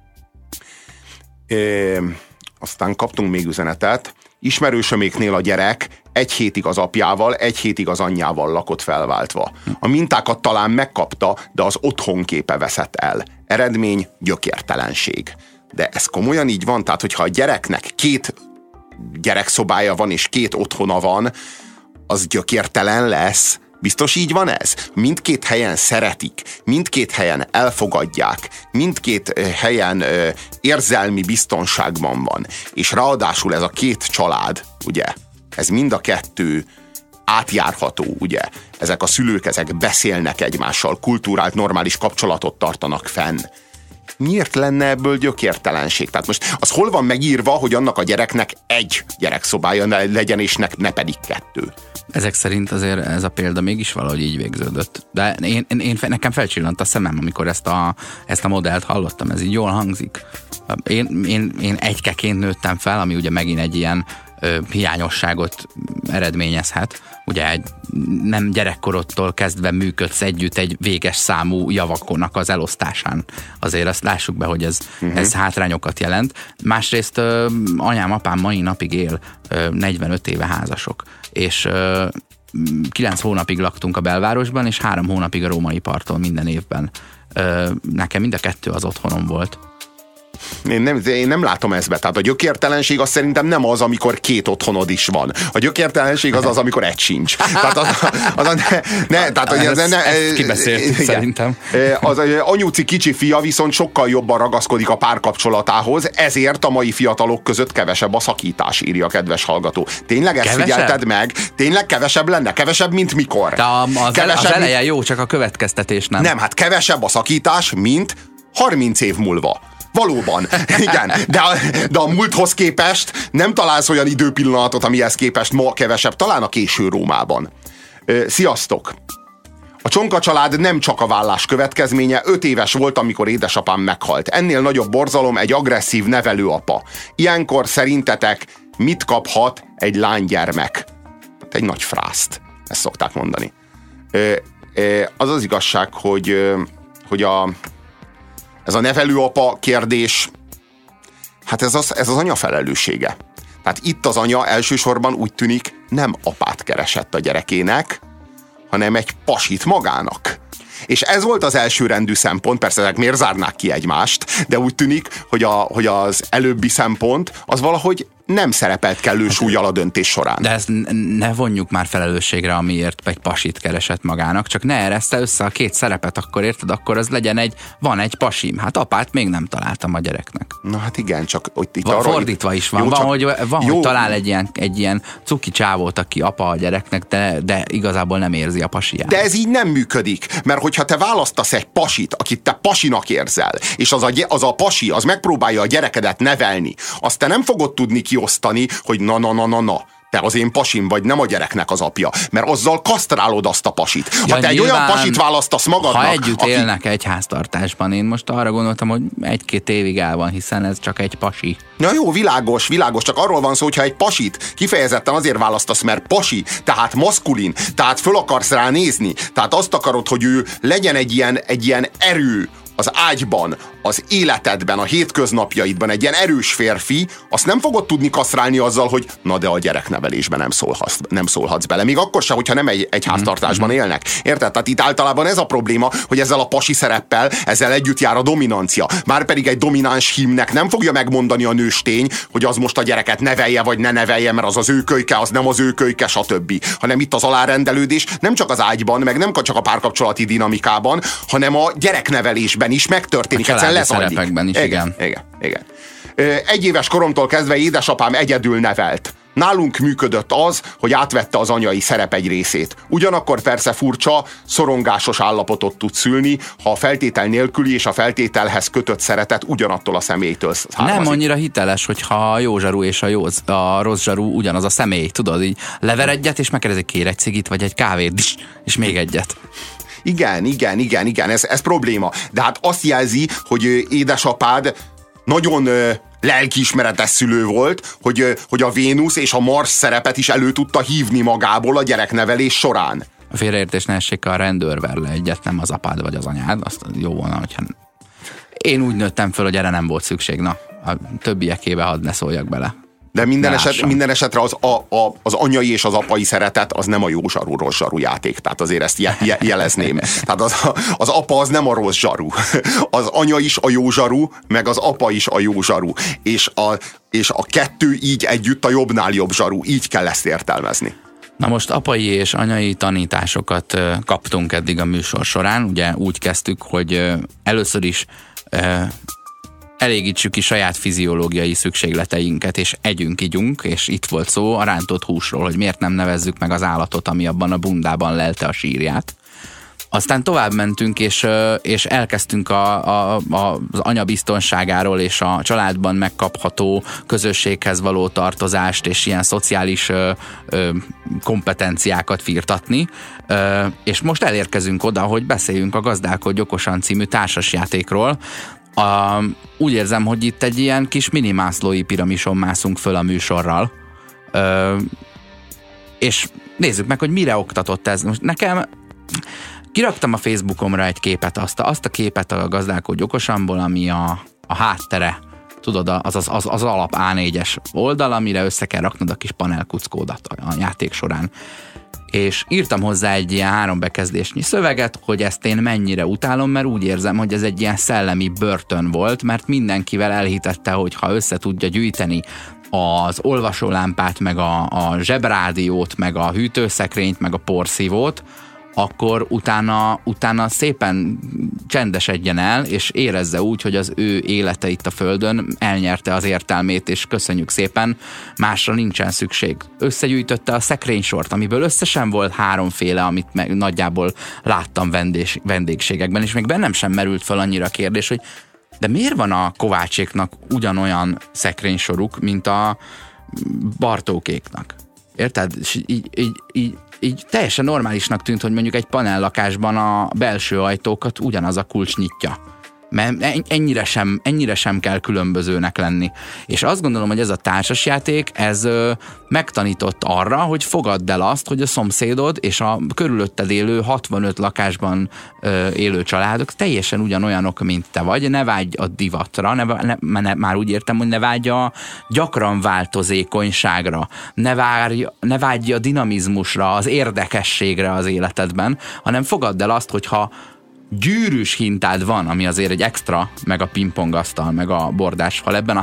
Aztán kaptunk még üzenetet. Ismerősöméknél a gyerek 1 hétig az apjával, 1 hétig az anyjával lakott felváltva. A mintákat talán megkapta, de az otthonképe veszett el. Eredmény gyökértelenség. De ez komolyan így van? Tehát, hogyha a gyereknek 2 gyerekszobája van és 2 otthona van, az gyökértelen lesz? Biztos így van ez? Mindkét helyen szeretik, mindkét helyen elfogadják, mindkét helyen érzelmi biztonságban van. És ráadásul ez a 2 család, ugye, ez mind a 2 átjárható, ugye. Ezek a szülők, ezek beszélnek egymással, kulturált, normális kapcsolatot tartanak fenn. Miért lenne ebből gyökértelenség? Tehát most az hol van megírva, hogy annak a gyereknek 1 gyerekszobája legyen, és ne pedig 2? Ezek szerint azért ez a példa mégis valahogy így végződött. De nekem felcsillant a szemem, amikor ezt a modellt hallottam, ez így jól hangzik. Én egykeként nőttem fel, ami ugye megint egy ilyen hiányosságot eredményezhet. Ugye nem gyerekkorodtól kezdve működsz együtt egy véges számú javakonak az elosztásán. Azért azt lássuk be, hogy ez hátrányokat jelent. Másrészt anyám, apám mai napig él, 45 éve házasok, és 9 hónapig laktunk a belvárosban, és 3 hónapig a római parton minden évben. Nekem mind a kettő az otthonom volt. Én nem látom ezt be. Tehát a gyökértelenség az szerintem nem az, amikor 2 otthonod is van. A gyökértelenség az, amikor egy sincs. Tehát ezt kibeszéltük szerintem. Az anyuci kicsi fia viszont sokkal jobban ragaszkodik a párkapcsolatához, ezért a mai fiatalok között kevesebb a szakítás, írja a kedves hallgató. Tényleg ezt figyelted meg? Tényleg kevesebb lenne? Kevesebb, mint mikor? De az eleje jó, csak a következtetés nem. Nem, hát kevesebb a szakítás, mint 30 év múlva. Valóban, igen, de a múlthoz képest nem találsz olyan időpillanatot, amihez képest ma kevesebb, talán a késő Rómában. Sziasztok! A Csonka család nem csak a vállás következménye, 5 éves volt, amikor édesapám meghalt. Ennél nagyobb borzalom egy agresszív nevelőapa. Ilyenkor szerintetek mit kaphat egy lánygyermek? Egy nagy frászt, ezt szokták mondani. Az az igazság, hogy ez a nevelőapa kérdés, hát ez az anya felelőssége. Tehát itt az anya elsősorban úgy tűnik nem apát keresett a gyerekének, hanem egy pasit magának. És ez volt az elsőrendű szempont, persze ezek miért zárnák ki egymást, de úgy tűnik, hogy az előbbi szempont az valahogy nem szerepelt kellő súllyal a döntés során. De ezt ne vonjuk már felelősségre, amiért egy pasit keresett magának, csak ne ereszte össze a 2 szerepet, akkor érted, akkor az legyen van egy pasim. Hát apát még nem találtam a gyereknek. Na hát igen, csak itt fordítva is van. Jó, hogy talál egy ilyen cuki csávót, aki apa a gyereknek, de igazából nem érzi a pasiját. De ez így nem működik, mert hogyha te választasz egy pasit, akit te pasinak érzel, és az a pasi, az megpróbálja a gyerekedet nevelni, azt te nem fogod tudni kiosztani, hogy na, te az én pasim vagy, nem a gyereknek az apja. Mert azzal kasztrálod azt a pasit. Ha te egy olyan pasit választasz magadnak... Ha együtt élnek egy háztartásban, én most arra gondoltam, hogy 1-2 évig el van, hiszen ez csak egy pasi. Na jó, világos, csak arról van szó, hogyha egy pasit kifejezetten azért választasz, mert pasi, tehát maszkulin, tehát föl akarsz rá nézni, tehát azt akarod, hogy ő legyen egy ilyen erő az ágyban, az életedben, a hétköznapjaidban, egy ilyen erős férfi, azt nem fogod tudni kasztrálni azzal, hogy na de a gyereknevelésben nem szólhatsz bele. Még akkor sem, hogyha nem egy háztartásban élnek. Érted? Tehát itt általában ez a probléma, hogy ezzel a pasi szereppel, ezzel együtt jár a dominancia. Márpedig egy domináns hímnek nem fogja megmondani a nőstény, hogy az most a gyereket nevelje, vagy ne nevelje, mert az ő kölyke, az nem az ő kölyke, stb. Hanem itt az alárendelődés nem csak az ágyban, meg nem csak a párkapcsolati dinamikában, hanem a gyereknevelésben is megtörténik. Szerepekben is, igen. 1 éves koromtól kezdve édesapám egyedül nevelt. Nálunk működött az, hogy átvette az anyai szerep egy részét. Ugyanakkor persze furcsa, szorongásos állapotot tud szülni, ha a feltétel nélküli és a feltételhez kötött szeretet ugyanattól a személytől származik. Nem annyira hiteles, hogyha a jó zsaru és a rossz zsaru ugyanaz a személy. Tudod, így lever egyet, és megkérdezik, kér egy cigit, vagy egy kávét, és még egyet. Igen, ez probléma. De hát azt jelzi, hogy édesapád nagyon lelkiismeretes szülő volt, hogy a Vénusz és a Mars szerepet is elő tudta hívni magából a gyereknevelés során. A félreértés ne essék, a rendőr ver le egyet, nem az apád vagy az anyád, azt jó volna, hogyha... Én úgy nőttem föl, hogy erre nem volt szükség, na, a többiekébe hadd ne szóljak bele. De minden esetre az anyai és az apai szeretet az nem a jó zsaru, rossz zsaru játék. Tehát azért ezt jelezném. Tehát az apa az nem a rossz zsaru. Az anya is a jó zsaru, meg az apa is a jó zsaru. És a kettő így együtt a jobbnál jobb zsaru. Így kell ezt értelmezni. Na most apai és anyai tanításokat kaptunk eddig a műsor során. Ugye úgy kezdtük, hogy először is elégítsük ki saját fiziológiai szükségleteinket, és igyunk, és itt volt szó a rántott húsról, hogy miért nem nevezzük meg az állatot, ami abban a bundában lelte a sírját. Aztán tovább mentünk, és elkezdtünk az anya biztonságáról és a családban megkapható közösséghez való tartozást és ilyen szociális kompetenciákat firtatni, és most elérkezünk oda, hogy beszéljünk a Gazdálkodj okosan című társasjátékról. Úgy érzem, hogy itt egy ilyen kis mini Maslow'i piramison mászunk föl a műsorral. És nézzük meg, hogy mire oktatott ez. Most nekem kiraktam a Facebookomra egy képet, azt a képet a Gazdálkodj okosanból, ami a háttere, tudod, az alap A4-es oldal, amire össze kell raknod a kis panelkuckódat a játék során. És írtam hozzá egy ilyen 3 bekezdésnyi szöveget, hogy ezt én mennyire utálom, mert úgy érzem, hogy ez egy ilyen szellemi börtön volt, mert mindenkivel elhitette, hogy ha össze tudja gyűjteni az olvasólámpát, meg a zsebrádiót, meg a hűtőszekrényt, meg a porszívót, akkor utána szépen csendesedjen el, és érezze úgy, hogy az ő élete itt a Földön elnyerte az értelmét, és köszönjük szépen, másra nincsen szükség. Összegyűjtötte a szekrénysort, amiből összesen volt 3 féle, amit nagyjából láttam vendégségekben, és még bennem sem merült fel annyira a kérdés, hogy de miért van a Kovácséknak ugyanolyan szekrénysoruk, mint a Bartókéknak? Érted? És így teljesen normálisnak tűnt, hogy mondjuk egy panellakásban a belső ajtókat ugyanaz a kulcs nyitja. Mert ennyire sem kell különbözőnek lenni. És azt gondolom, hogy ez a társasjáték, ez megtanított arra, hogy fogadd el azt, hogy a szomszédod és a körülötted élő 65 lakásban élő családok teljesen ugyanolyanok, mint te vagy. Ne vágyj a divatra, már úgy értem, hogy ne vágyj a gyakran változékonyságra, ne vágyj a dinamizmusra, az érdekességre az életedben, hanem fogadd el azt, hogyha gyűrűs hintád van, ami azért egy extra, meg a pingpongasztal, meg a bordásfal. Ebben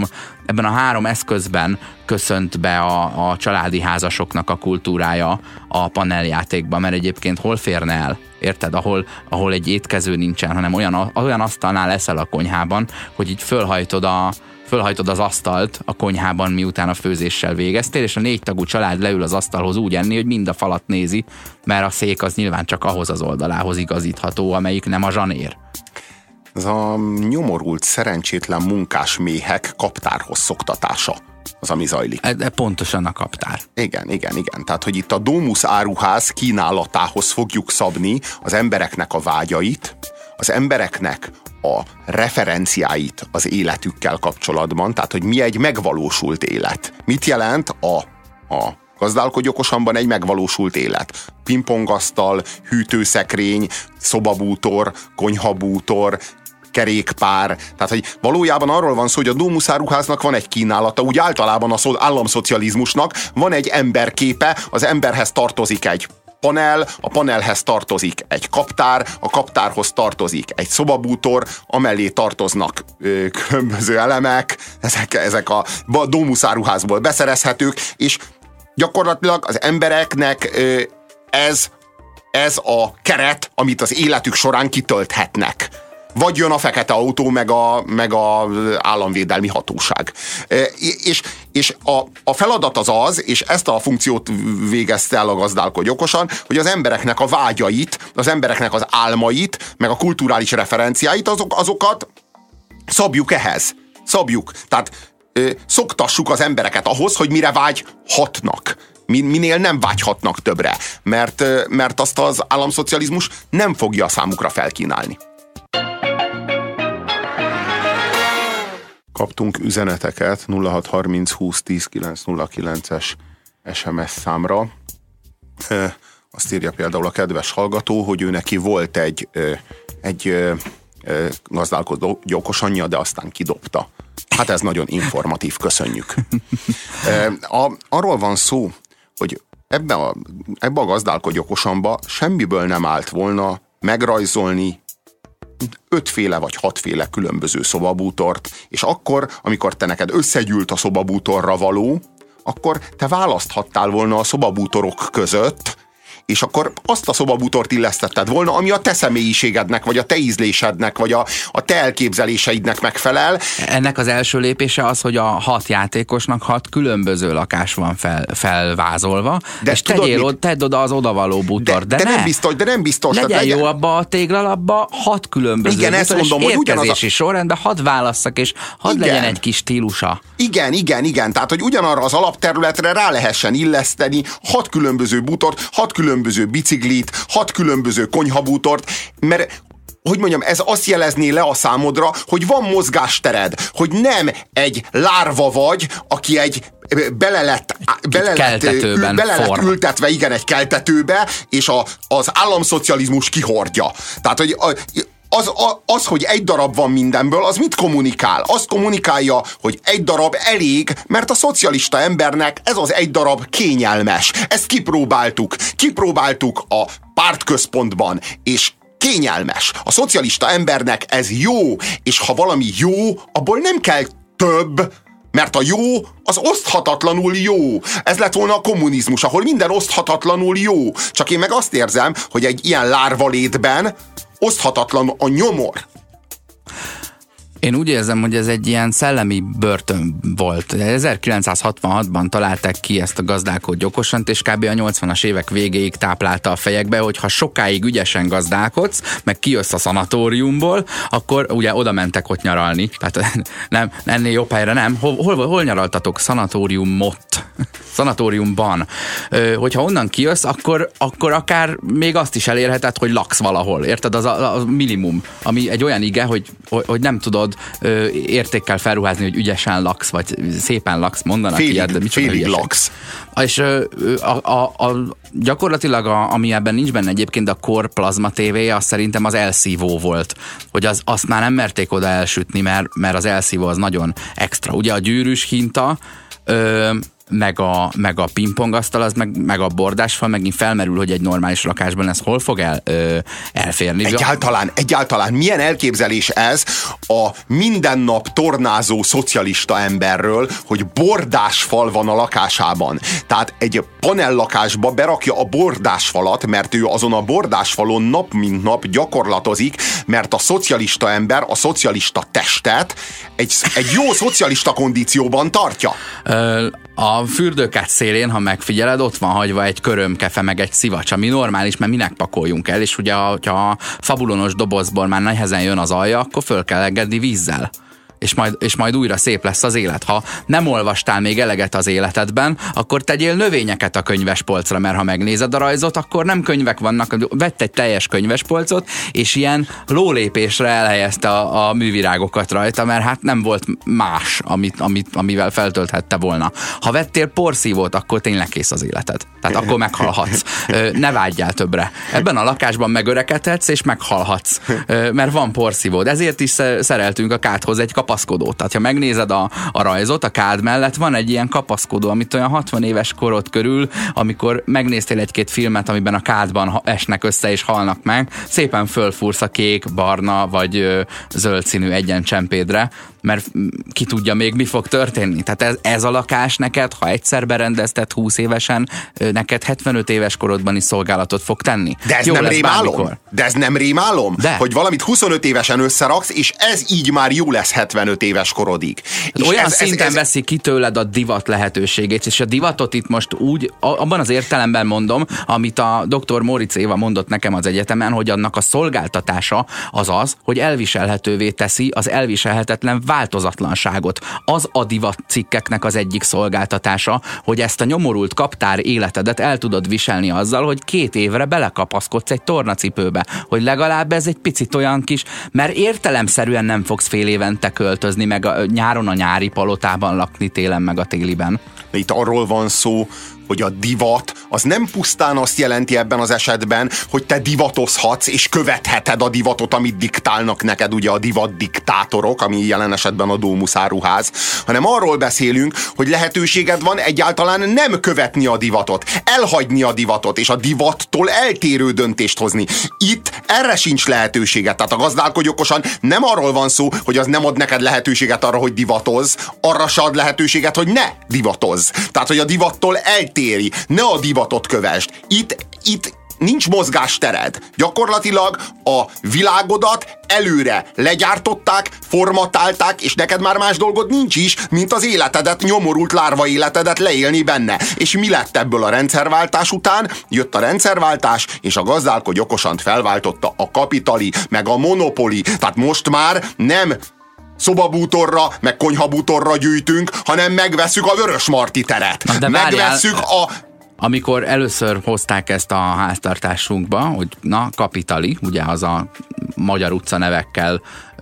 a három eszközben köszönt be a családi házasoknak a kultúrája a paneljátékban, mert egyébként hol férne el? Érted? Ahol egy étkező nincsen, hanem olyan asztalnál eszel a konyhában, hogy így fölhajtod az asztalt a konyhában, miután a főzéssel végeztél, és a 4 tagú család leül az asztalhoz úgy enni, hogy mind a falat nézi, mert a szék az nyilván csak ahhoz az oldalához igazítható, amelyik nem a zsanér. Ez a nyomorult, szerencsétlen munkás méhek kaptárhoz szoktatása az, ami zajlik. De pontosan a kaptár. Igen. Tehát, hogy itt a Domus áruház kínálatához fogjuk szabni az embereknek a vágyait, az embereknek a referenciáit az életükkel kapcsolatban, tehát, hogy mi egy megvalósult élet. Mit jelent a Gazdálkodj okosanban egy megvalósult élet? Pingpongasztal, hűtőszekrény, szobabútor, konyhabútor, kerékpár. Tehát, hogy valójában arról van szó, hogy a Domus áruháznak van egy kínálata, úgy általában az államszocializmusnak van egy emberképe, az emberhez tartozik egy panel, a panelhez tartozik egy kaptár, a kaptárhoz tartozik egy szobabútor, amellé tartoznak különböző elemek, ezek a Domus áruházból beszerezhetők, és gyakorlatilag az embereknek ez a keret, amit az életük során kitölthetnek. Vagy jön a fekete autó, meg a államvédelmi hatóság. És a feladat az, és ezt a funkciót végezte el a Gazdálkodj okosan, hogy az embereknek a vágyait, az embereknek az álmait, meg a kulturális referenciáit, azokat szabjuk ehhez. Tehát szoktassuk az embereket ahhoz, hogy mire vágyhatnak. Minél nem vágyhatnak többre. Mert azt az államszocializmus nem fogja számukra felkínálni. Kaptunk üzeneteket 0630 20 10 909-es SMS számra. Azt írja például a kedves hallgató, hogy ő neki volt egy Gazdálkodj okosanja, de aztán kidobta. Hát ez nagyon informatív, köszönjük. Arról van szó, hogy ebbe a Gazdálkodj okosanba semmiből nem állt volna megrajzolni 5 féle vagy 6 féle különböző szobabútort, és akkor, amikor te neked összegyűlt a szobabútorra való, akkor te választhattál volna a szobabútorok között, és akkor azt a szobabútort illesztetted volna, ami a te személyiségednek, vagy a te ízlésednek, vagy a te elképzeléseidnek megfelel. Ennek az első lépése az, hogy a 6 játékosnak 6 különböző lakás van felvázolva, de és tedd oda az odavaló bútort. De nem biztos. Legyen jó abba a téglalapba 6 különböző igen, bútor, ezt mondom, és érkezési sorrendben hadd válasszak, és hadd legyen egy kis stílusa. Igen. Tehát, hogy ugyanarra az alapterületre rá lehessen illeszteni 6 különböző bútort, 6 különböző biciklit, 6 különböző konyhabútort, mert hogy mondjam, ez azt jelezné le a számodra, hogy van mozgástered, hogy nem egy lárva vagy, aki egy bele lett ültetve, igen, egy keltetőbe, és az államszocializmus kihordja. Tehát, hogy az, hogy egy darab van mindenből, az mit kommunikál? Azt kommunikálja, hogy egy darab elég, mert a szocialista embernek ez az egy darab kényelmes. Ezt kipróbáltuk a pártközpontban, és kényelmes. A szocialista embernek ez jó, és ha valami jó, abból nem kell több, mert a jó, az oszthatatlanul jó. Ez lett volna a kommunizmus, ahol minden oszthatatlanul jó. Csak én meg azt érzem, hogy egy ilyen lárvalétben oszthatatlan a nyomor. Én úgy érzem, hogy ez egy ilyen szellemi börtön volt. 1966-ban találták ki ezt a gazdálkodj okosant, és kb. A 80-as évek végéig táplálta a fejekbe, hogy ha sokáig ügyesen gazdálkodsz, meg kijössz a szanatóriumból, akkor ugye oda mentek ott nyaralni. Tehát nem, ennél jobb helyre nem. Hol nyaraltatok? Szanatóriumban. Hogyha onnan kijössz, akkor akár még azt is elérheted, hogy laksz valahol. Érted? Az a minimum, ami egy olyan ige, hogy nem tudod értékkel felruházni, hogy ügyesen laksz, vagy szépen laksz, mondanak ilyet, de félig laksz. És gyakorlatilag, ami ebben nincs benne egyébként, a Core Plasma TV-je, az szerintem az elszívó volt. Hogy azt már nem merték oda elsütni, mert az elszívó az nagyon extra. Ugye a gyűrűs hinta, meg a pingpongasztal, az meg a bordásfal megint felmerül, hogy egy normális lakásban ez hol fog elférni. Egyáltalán milyen elképzelés ez a mindennap tornázó szocialista emberről, hogy bordásfal van a lakásában. Tehát egy panellakásba berakja a bordásfalat, mert ő azon a bordásfalon nap mint nap gyakorlatozik, mert a szocialista ember a szocialista testet egy jó szocialista kondícióban tartja. A fürdőkád szélén, ha megfigyeled, ott van hagyva egy körömkefe, meg egy szivacs, ami normális, mert minek pakoljunk el, és ugye, ha a fabulonos dobozból már nehezen jön az alja, akkor föl kell engedni vízzel. És majd újra szép lesz az élet. Ha nem olvastál még eleget az életedben, akkor tegyél növényeket a könyvespolcra, mert ha megnézed a rajzot, akkor nem könyvek vannak. Vett egy teljes könyvespolcot, és ilyen lólépésre elhelyezte a művirágokat rajta, mert hát nem volt más, amivel feltölthette volna. Ha vettél porszívót, akkor tényleg kész az életed. Tehát akkor meghalhatsz. Ne vágyjál többre. Ebben a lakásban megörekedhetsz, és meghalhatsz. Mert van porszívód. Ezért is szereltünk a kádhoz egy kapaszkodót. Tehát ha megnézed a rajzot, a kád mellett van egy ilyen kapaszkodó, amit olyan 60 éves korod körül, amikor megnéztél egy-két filmet, amiben a kádban esnek össze és halnak meg, szépen fölfúrsz a kék, barna vagy zöld színű egyencsempédre, mert ki tudja még mi fog történni. Tehát ez a lakás neked, ha egyszer berendezted 20 évesen, neked 75 éves korodban is szolgálatot fog tenni. De ez nem rémálom? De. Hogy valamit 25 évesen összeraksz, és ez így már jó lesz 75 éves korodig. És olyan szinten veszi ki tőled a divat lehetőségét, és a divatot itt most úgy, abban az értelemben mondom, amit a dr. Móricz Éva mondott nekem az egyetemen, hogy annak a szolgáltatása az, hogy elviselhetővé teszi az elviselhetetlen változatlanságot. Az a divat cikkeknek az egyik szolgáltatása, hogy ezt a nyomorult kaptár életedet el tudod viselni azzal, hogy 2 évre belekapaszkodsz egy tornacipőbe, hogy legalább ez egy picit olyan kis, mert értelemszerűen nem fogsz fél évente költözni, meg nyáron a nyári palotában lakni, télen meg a téliben. De itt arról van szó, hogy a divat az nem pusztán azt jelenti ebben az esetben, hogy te divatozhatsz és követheted a divatot, amit diktálnak neked ugye a divat diktátorok, ami jelen esetben a Domus áruház, hanem arról beszélünk, hogy lehetőséged van egyáltalán nem követni a divatot, elhagyni a divatot, és a divattól eltérő döntést hozni. Itt erre sincs lehetőséget. Tehát a gazdálkodj okosan nem arról van szó, hogy az nem ad neked lehetőséget arra, hogy divatozz, arra se ad lehetőséget, hogy ne divatozz. Tehát, hogy a divattól eltéri, ne a divatot kövesd. Itt nincs mozgástered. Gyakorlatilag a világodat előre legyártották, formatálták, és neked már más dolgod nincs is, mint az életedet, nyomorult lárva életedet leélni benne. És mi lett ebből a rendszerváltás után? Jött a rendszerváltás, és a gazdálkodj okosant felváltotta a kapitali, meg a monopoli. Tehát most már nem szobabútorra, meg konyhabútorra gyűjtünk, hanem megvesszük a Vörösmarty teret. Megvesszük Amikor először hozták ezt a háztartásunkba, hogy na, kapitali, ugye az a magyar utca nevekkel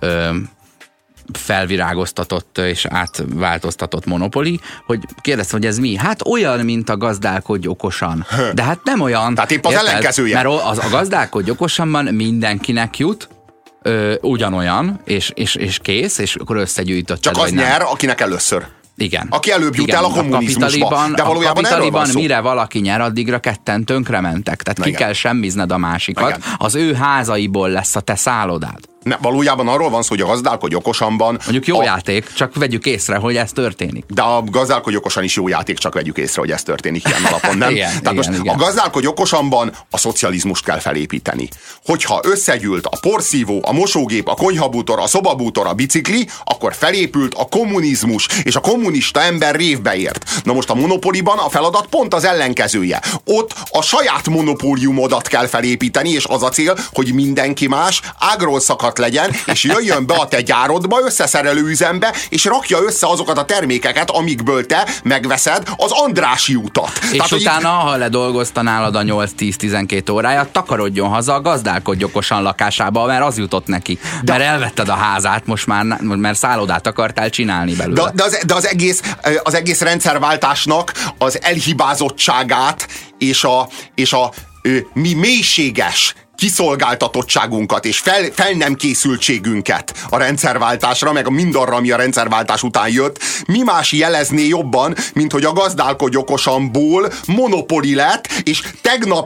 felvirágoztatott és átváltoztatott monopoli, hogy kérdeztem, hogy ez mi? Hát olyan, mint a gazdálkodj okosan. De hát nem olyan. Tehát épp az ellenkezője. Mert a gazdálkodj okosanban mindenkinek jut, ugyanolyan, és kész, és akkor összegyűjtötted. Csak az nyer, akinek először. Igen. Aki előbb jut el a kommunizmusba. De valójában erről van szó. Mire valaki nyer, addigra ketten tönkrementek. Tehát ki kell semmizned a másikat. Igen. Az ő házaiból lesz a te szállodád. Ne, valójában arról van szó, hogy a gazdálkodj okosanban... Mondjuk jó játék, csak vegyük észre, hogy ez történik. De a gazdálkodj okosan is jó játék, csak vegyük észre, hogy ez történik ilyen alapon, nem? Tehát most a gazdálkodj okosanban a szocializmust kell felépíteni. Hogyha összegyűlt a porszívó, a mosógép, a konyhabútor, a szobabútor, a bicikli, akkor felépült a kommunizmus, és a kommunista ember révbe ért. Na most a monopoliban a feladat pont az ellenkezője. Ott a saját monopóliumodat kell felépíteni, és az a cél, hogy mindenki más ágról szakadt legyen, és jöjjön be a te gyárodba, összeszerelő üzembe, és rakja össze azokat a termékeket, amikből te megveszed az Andrássy utat. És tehát, utána, ha ledolgozta nálad a 8-10-12 óráját, takarodjon haza a gazdálkodj okosan lakásába, mert az jutott neki. Mert elvetted a házát, most már, mert szállodát akartál csinálni belőle. De az egész rendszerváltásnak az elhibázottságát és a mi mélységes kiszolgáltatottságunkat és fel nem készültségünket a rendszerváltásra, meg mindarra, ami a rendszerváltás után jött, mi más jelezné jobban, mint hogy a gazdálkodj okosanból monopoli lett, és tegnap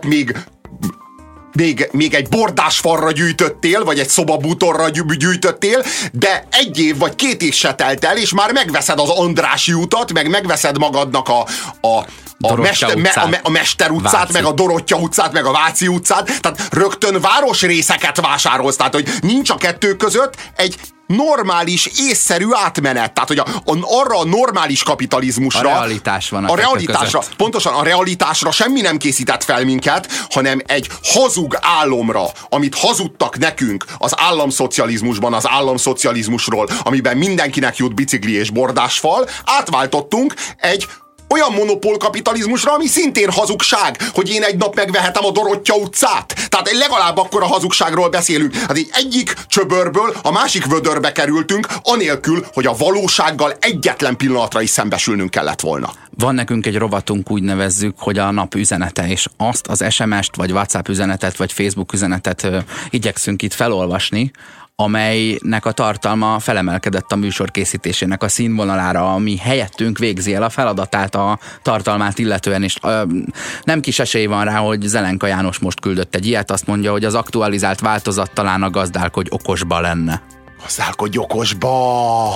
még egy bordásfalra gyűjtöttél, vagy egy szobabútorra gyűjtöttél, de 1 év vagy 2 év se telt el, és már megveszed az Andrássy utat, meg megveszed magadnak a Mester utcát, meg a Dorottya utcát, meg a Váci utcát, tehát rögtön városrészeket vásárolsz, tehát hogy nincs a kettő között egy normális, észszerű átmenet. Tehát, hogy arra a normális kapitalizmusra... A realitás van a realitásra, pontosan a realitásra semmi nem készített fel minket, hanem egy hazug álomra, amit hazudtak nekünk az államszocializmusban, az államszocializmusról, amiben mindenkinek jut bicikli és bordásfal, átváltottunk egy olyan monopólkapitalizmusra, ami szintén hazugság, hogy én egy nap megvehetem a Dorottya utcát. Tehát legalább akkor a hazugságról beszélünk. Hát egyik csöbörből a másik vödörbe kerültünk, anélkül, hogy a valósággal egyetlen pillanatra is szembesülnünk kellett volna. Van nekünk egy rovatunk, úgy nevezzük, hogy a nap üzenete, és azt az SMS-t, vagy WhatsApp üzenetet, vagy Facebook üzenetet igyekszünk itt felolvasni, amelynek a tartalma felemelkedett a műsor készítésének a színvonalára, ami helyettünk végzi el a feladatát, a tartalmát illetően, és nem kis esély van rá, hogy Zelenka János most küldött egy ilyet, azt mondja, hogy az aktualizált változat talán a gazdálkodj okosba lenne. Gazdálkodj okosba!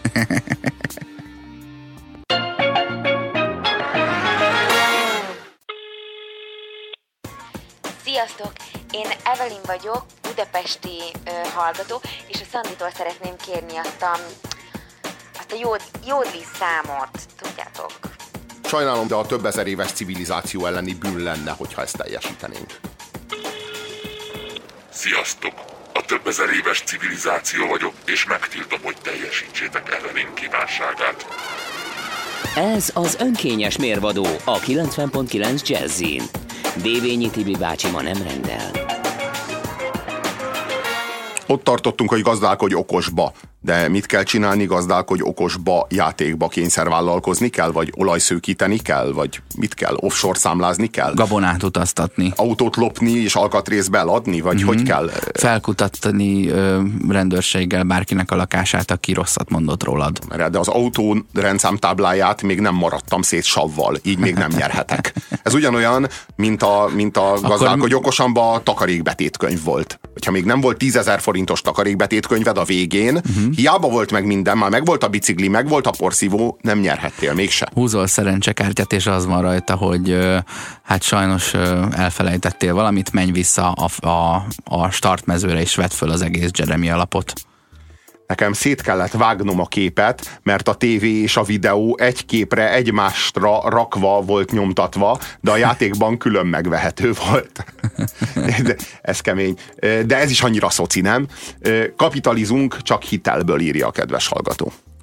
Sziasztok! Én Evelyn vagyok, budapesti hallgató, és a Szanditól szeretném kérni azt a jódli számot, tudjátok? Sajnálom, de a több ezer éves civilizáció elleni bűn lenne, hogyha ezt teljesítenénk. Sziasztok! A több ezer éves civilizáció vagyok, és megtiltom, hogy teljesítsétek Evelyn kívánságát. Ez az önkényes mérvadó a 90.9 Jazzin. Dévényi Tibi bácsi ma nem rendel. Ott tartottunk, hogy gazdálkodj okosba. De mit kell csinálni? Gazdálkodj okosba játékba kényszervállalkozni kell? Vagy olajszőkíteni kell? Vagy mit kell? Offshore számlázni kell? Gabonát utaztatni. Autót lopni és alkatrészbe eladni? Vagy hogy kell? Felkutatni rendőrséggel bárkinek a lakását, aki rosszat mondott rólad. De az autó rendszámtábláját még nem maradtam szét savval, így még nem nyerhetek. Ez ugyanolyan, mint a gazdálkodj okosanba a takarékbetétkönyv volt. Hogyha még nem volt 10 000 forintos takarékbetétkönyved a végén, hiába volt meg minden, már meg volt a bicikli, meg volt a porszívó, nem nyerhettél mégse. Húzol szerencsekártyát, és az van rajta, hogy hát sajnos elfelejtettél valamit, menj vissza a startmezőre, és vedd föl az egész Jeremy alapot. Nekem szét kellett vágnom a képet, mert a tévé és a videó egy képre egymásra rakva volt nyomtatva, de a játékban külön megvehető volt. De ez kemény. De ez is annyira szoci, nem? Kapitalizunk csak hitelből, írja a kedves hallgató.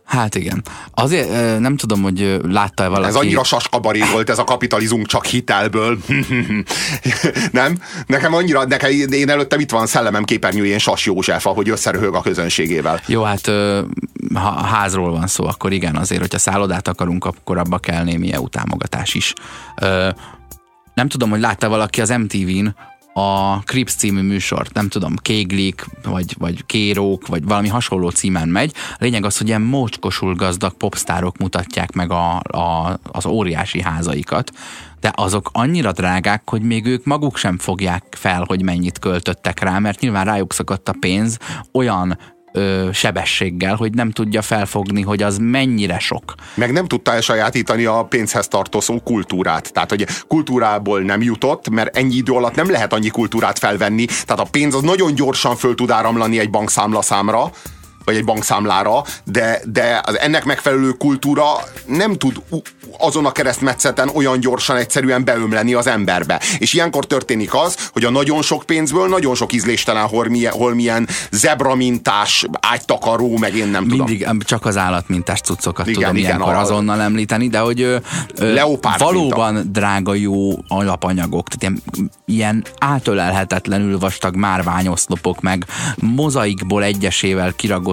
Hát igen. Azért nem tudom, hogy látta-e valaki... Ez annyira saskabaré volt ez a kapitalizmus csak hitelből. Nem? Én előttem itt van szellemem képernyőjén Sas József, ahogy összeröhög a közönségével. Jó, hát ha házról van szó, akkor igen, azért, hogyha szállodát akarunk, akkor abba kell némi EU támogatás is. Nem tudom, hogy látta valaki az MTV-n a Crips című műsort, nem tudom, Kéglik, vagy Kérók, vagy valami hasonló címen megy. A lényeg az, hogy ilyen mócskosul gazdag popstárok mutatják meg az óriási házaikat, de azok annyira drágák, hogy még ők maguk sem fogják fel, hogy mennyit költöttek rá, mert nyilván rájuk szakadt a pénz olyan sebességgel, hogy nem tudja felfogni, hogy az mennyire sok. Meg nem tudta elsajátítani a pénzhez tartozó kultúrát. Tehát, hogy kultúrából nem jutott, mert ennyi idő alatt nem lehet annyi kultúrát felvenni. Tehát a pénz az nagyon gyorsan föl tud áramlani egy bankszámlaszámra, vagy egy bankszámlára, de az ennek megfelelő kultúra nem tud azon a keresztmetszeten olyan gyorsan egyszerűen beömleni az emberbe. És ilyenkor történik az, hogy a nagyon sok pénzből nagyon sok ízléstelen holmilyen zebramintás, ágytakaró, meg én nem tudom. Mindig csak az állatmintás cuccokat tudom ilyenkor azonnal említeni, de hogy valóban minta. Drága jó alapanyagok, tehát ilyen átölelhetetlenül vastag márványoszlopok, meg mozaikból egyesével kiragott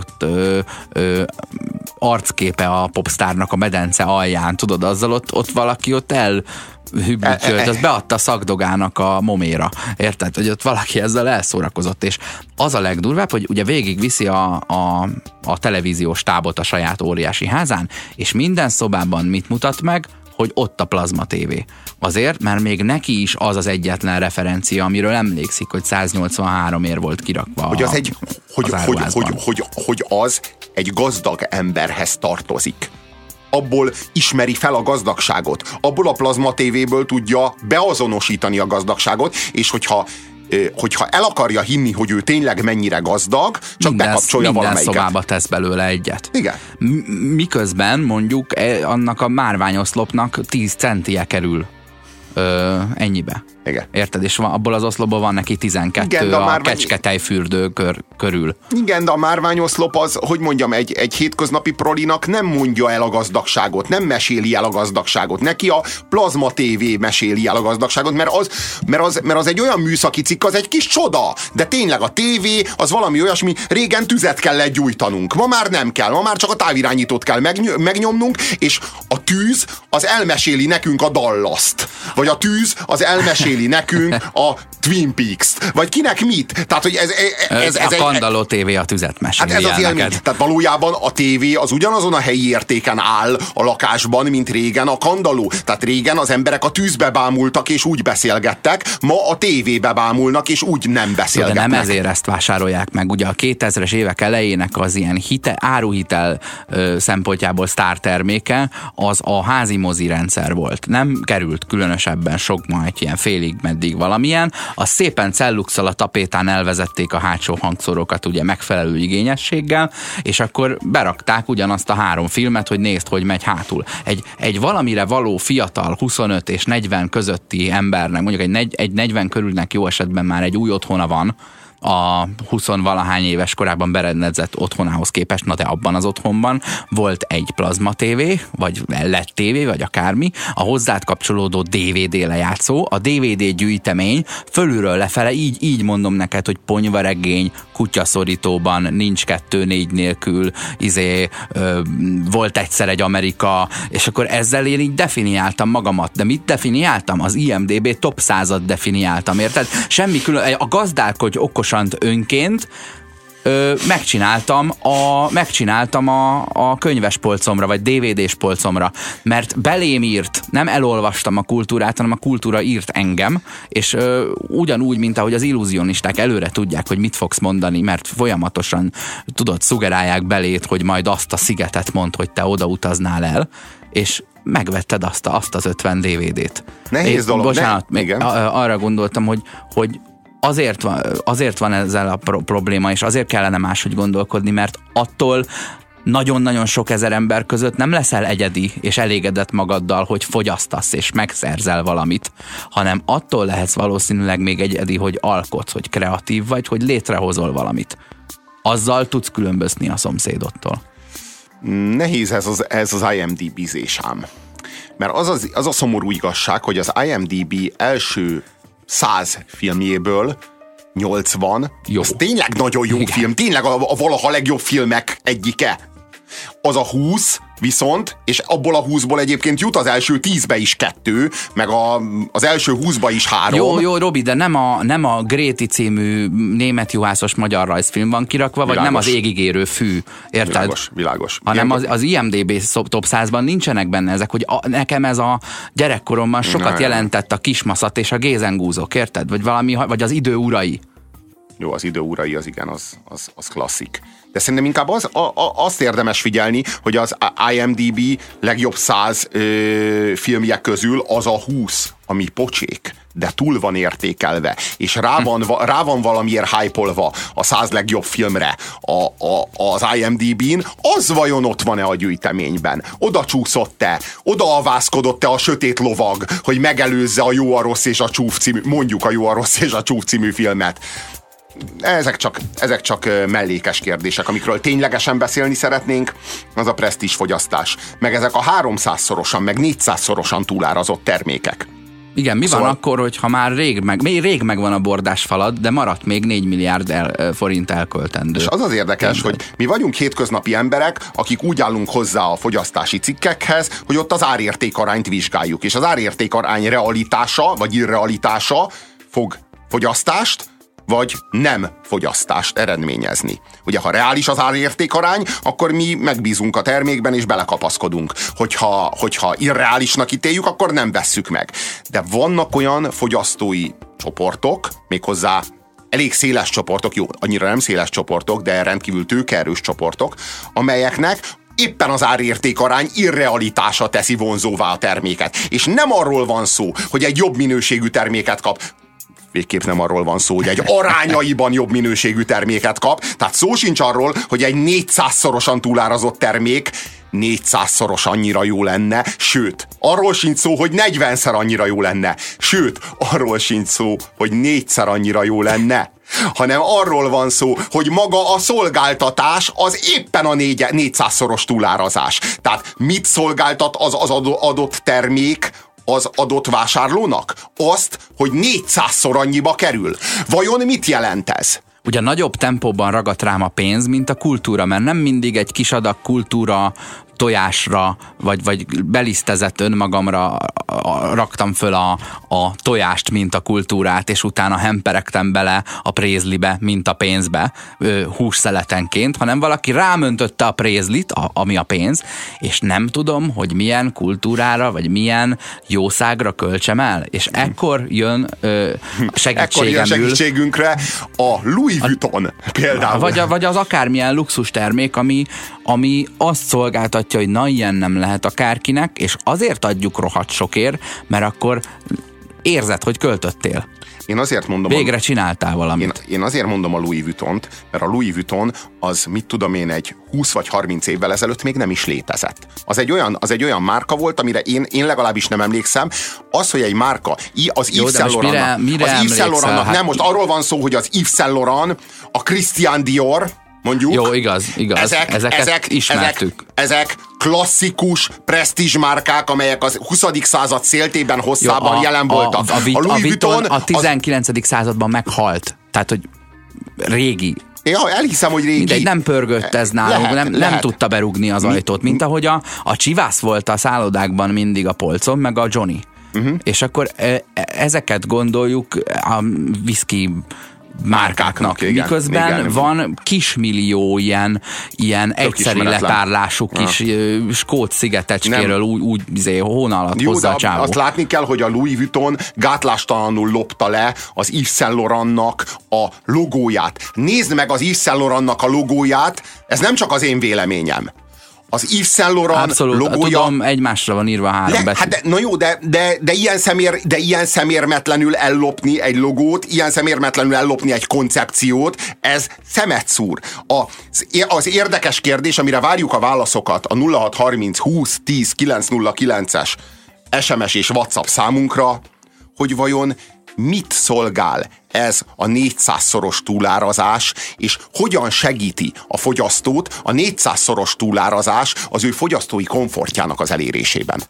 arcképe a popstárnak a medence alján, tudod, azzal ott valaki ott elhübbütyölt, az beadta a szakdogának a moméra, érted? Hogy ott valaki ezzel elszórakozott, és az a legdurvább, hogy ugye végigviszi a televíziós tábot a saját óriási házán, és minden szobában mit mutat meg? Hogy ott a plazma tévé. Azért, mert még neki is az az egyetlen referencia, amiről emlékszik, hogy 183-ért volt kirakva hogy az egy gazdag emberhez tartozik. Abból ismeri fel a gazdagságot. Abból a plazma tévéből tudja beazonosítani a gazdagságot, és hogyha el akarja hinni, hogy ő tényleg mennyire gazdag, csak bekapcsolja valamelyiket. Minden szobába tesz belőle egyet. Igen. Miközben mondjuk annak a márványoszlopnak 10 centie kerül ennyibe. Igen. Érted? És abból az oszlopban van neki 12 igen, a kecsketejfürdő körül. Igen, de a márványoszlop az, hogy mondjam, egy hétköznapi prolinak nem mondja el a gazdagságot, nem meséli el a gazdagságot. Neki a plazma tévé meséli el a gazdagságot, mert az egy olyan műszaki cikk, az egy kis csoda. De tényleg a tévé az valami olyasmi, régen tüzet kellett gyújtanunk. Ma már nem kell, ma már csak a távirányítót kell megnyomnunk, és a tűz az elmeséli nekünk a Dallast. Vagy a tűz az elmeséli nekünk a Twin Peaks-t. Vagy kinek mit? Tehát, hogy ez a Kandalló tévé a tüzet meséli. Hát ez az élmény. Tehát valójában a tévé az ugyanazon a helyi értéken áll a lakásban, mint régen a Kandalló. Tehát régen az emberek a tűzbe bámultak és úgy beszélgettek, ma a tévébe bámulnak és úgy nem beszélgetnek. De nem ezért ezt vásárolják meg. Ugye a 2000-es évek elejének az ilyen áruhitel szempontjából sztárterméke az a házi mozi rendszer volt. Nem került különösebben sokma egy ilyen félig meddig valamilyen, azt szépen celluxal a tapétán elvezették a hátsó hangszórókat ugye megfelelő igényességgel, és akkor berakták ugyanazt a 3 filmet, hogy nézd, hogy megy hátul. Egy valamire való fiatal 25 és 40 közötti embernek, mondjuk egy 40 körülnek jó esetben már egy új otthona van, a 20-valahány éves korában berendezett otthonához képest, na de abban az otthonban volt egy plazma tévé, vagy LED tévé, vagy akármi, a hozzád kapcsolódó DVD lejátszó, a DVD gyűjtemény, fölülről lefele, így mondom neked, hogy ponyvaregény, kutyaszorítóban, nincs 2-4 nélkül, volt egyszer egy Amerika, és akkor ezzel én így definiáltam magamat. De mit definiáltam? Az IMDb top 100-at definiáltam, érted? Semmi külön, a gazdálkodj okosant önként megcsináltam a könyves polcomra, vagy DVD-s polcomra, mert belém írt, nem elolvastam a kultúrát, hanem a kultúra írt engem, és ugyanúgy, mint ahogy az illúzionisták előre tudják, hogy mit fogsz mondani, mert folyamatosan, tudod, szugerálják belét, hogy majd azt a szigetet mondd, hogy te oda utaznál el, és megvetted azt az 50 DVD-t. Nehéz dolog. Bocsánat, arra gondoltam, hogy azért van ezzel a probléma, és azért kellene máshogy gondolkodni, mert attól nagyon-nagyon sok ezer ember között nem leszel egyedi és elégedett magaddal, hogy fogyasztasz és megszerzel valamit, hanem attól lehetsz valószínűleg még egyedi, hogy alkotsz, hogy kreatív vagy, hogy létrehozol valamit. Azzal tudsz különbözni a szomszédodtól. Nehéz ez az IMDb-zés ám. Mert az a szomorú igazság, hogy az IMDb első 100 filmjéből 80, jó. Az tényleg nagyon jó film, tényleg a valaha legjobb filmek egyike. Az a 20 viszont, és abból a 20-ból egyébként jut az első 10-be is 2, meg az első 20-ba is 3. Jó, Robi, de nem a Gréti című német juhászos magyar rajzfilm van kirakva, Világos. vagy nem az égig érő fű, érted? Világos. Hanem az IMDb top 100-ban nincsenek benne ezek, hogy nekem ez a gyerekkoromban sokat jelentett a Kismaszat és a Gézengúzok, érted? Vagy az Idő urai. Jó, az Idő urai, az igen, az klasszik. De szerintem inkább azt érdemes figyelni, hogy az IMDb legjobb 100 filmje közül az a 20, ami pocsék, de túl van értékelve, és rá van valamiért hype-olva a 100 legjobb filmre az IMDb-n, az vajon ott van-e a gyűjteményben? Oda csúszott-e? Oda avászkodott-e a sötét lovag, hogy megelőzze a Jó, a rossz és a csúf című, mondjuk a Jó, a rossz és a csúf című filmet? Ezek csak mellékes kérdések, amikről ténylegesen beszélni szeretnénk, az a presztízs fogyasztás. Meg ezek a 300-szorosan, meg 400-szorosan túlárazott termékek. Igen, mi van akkor, hogyha már rég megvan a bordás falad, de maradt még 4 milliárd forint elköltendő. És az érdekes, hogy mi vagyunk hétköznapi emberek, akik úgy állunk hozzá a fogyasztási cikkekhez, hogy ott az árértékarányt vizsgáljuk. És az árértékarány realitása, vagy irrealitása fog fogyasztást, vagy nem fogyasztást eredményezni. Ugye, ha reális az árértékarány, akkor mi megbízunk a termékben és belekapaszkodunk. Hogyha irreálisnak ítéljük, akkor nem vesszük meg. De vannak olyan fogyasztói csoportok, méghozzá elég széles csoportok, jó, annyira nem széles csoportok, de rendkívül tőkeerős csoportok, amelyeknek éppen az árértékarány irrealitása teszi vonzóvá a terméket. És nem arról van szó, hogy egy jobb minőségű terméket kap, végképp nem arról van szó, hogy egy arányaiban jobb minőségű terméket kap. Tehát szó sincs arról, hogy egy 400-szorosan túlárazott termék 400-szoros annyira jó lenne, sőt, arról sincs szó, hogy 40-szer annyira jó lenne, sőt, arról sincs szó, hogy 4-szer annyira jó lenne, hanem arról van szó, hogy maga a szolgáltatás az éppen a 400-szoros túlárazás. Tehát mit szolgáltat az adott termék az adott vásárlónak? Azt, hogy 400-szor annyiba kerül. Vajon mit jelent ez? Ugye nagyobb tempóban ragadt rám a pénz, mint a kultúra, mert nem mindig egy kis adag kultúra tojásra, vagy belisztezett önmagamra raktam föl a tojást, mint a kultúrát, és utána hemperegtem bele a prézlibe, mint a pénzbe, hússzeletenként, hanem valaki rámöntötte a prézlit, ami a pénz, és nem tudom, hogy milyen kultúrára, vagy milyen jószágra költsem el. És ekkor jön segítségünkre a Louis Vuitton például. Vagy az akármilyen luxus termék, ami azt szolgáltatja, hogy na, ilyen nem lehet akárkinek, és azért adjuk rohadt sokért, mert akkor érzed, hogy költöttél. Én azért mondom... Végre csináltál valamit. Én azért mondom a Louis Vuittont, mert a Louis Vuitton az, mit tudom én, egy 20 vagy 30 évvel ezelőtt még nem is létezett. Az egy olyan márka volt, amire én legalábbis nem emlékszem. Az, hogy egy márka, az Yves Saint Laurentnak, nem, most arról van szó, hogy az Yves Saint Laurent, a Christian Dior, mondjuk. Jó, igaz. Ezeket ismertük. Ezek klasszikus presztízsmárkák, amelyek az 20. század széltében, hosszában jelen voltak. A Louis Vuitton a 19. században meghalt. Tehát, hogy régi. Ja, elhiszem, hogy régi. Mindegy, nem pörgött ez nálunk, nem tudta berúgni az ajtót, mint ahogy a Csivász volt a szállodákban mindig a polcon, meg a Johnny. És akkor ezeket gondoljuk a whisky márkáknak. Igen, miközben igen, van kismillió ilyen egyszeri letárlású kis skót szigetecskéről úgy hóna alatt hozzá a csávó. Azt látni kell, hogy a Louis Vuitton gátlástalanul lopta le az Yves Saint Laurentnak a logóját. Nézd meg az Yves Saint Laurentnak a logóját, ez nem csak az én véleményem. Az Yves Saint Laurent abszolút, logója... Tudom, egymásra van írva 3 betű. Hát na jó, de ilyen szemérmetlenül ellopni egy logót, ilyen szemérmetlenül ellopni egy koncepciót, ez szemet szúr. Az érdekes kérdés, amire várjuk a válaszokat a 0630 20 10 909-es SMS és WhatsApp számunkra, hogy vajon mit szolgál ez a 400-szoros túlárazás, és hogyan segíti a fogyasztót a 400-szoros túlárazás az ő fogyasztói komfortjának az elérésében.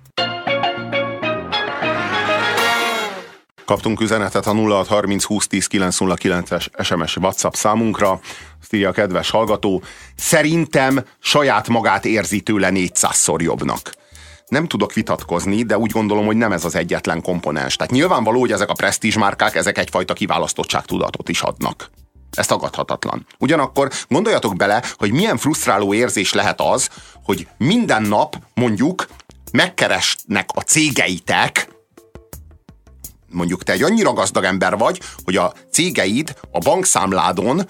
Kaptunk üzenetet a 0630 20 10 909-es SMS WhatsApp számunkra. Azt írja a kedves hallgató: szerintem saját magát érzi tőle 400-szor jobbnak. Nem tudok vitatkozni, de úgy gondolom, hogy nem ez az egyetlen komponens. Tehát nyilvánvaló, hogy ezek a presztízsmárkák, ezek egyfajta kiválasztottságtudatot is adnak. Ez tagadhatatlan. Ugyanakkor gondoljatok bele, hogy milyen frusztráló érzés lehet az, hogy minden nap mondjuk megkeresnek a cégeitek, mondjuk te egy annyira gazdag ember vagy, hogy a cégeid a bankszámládon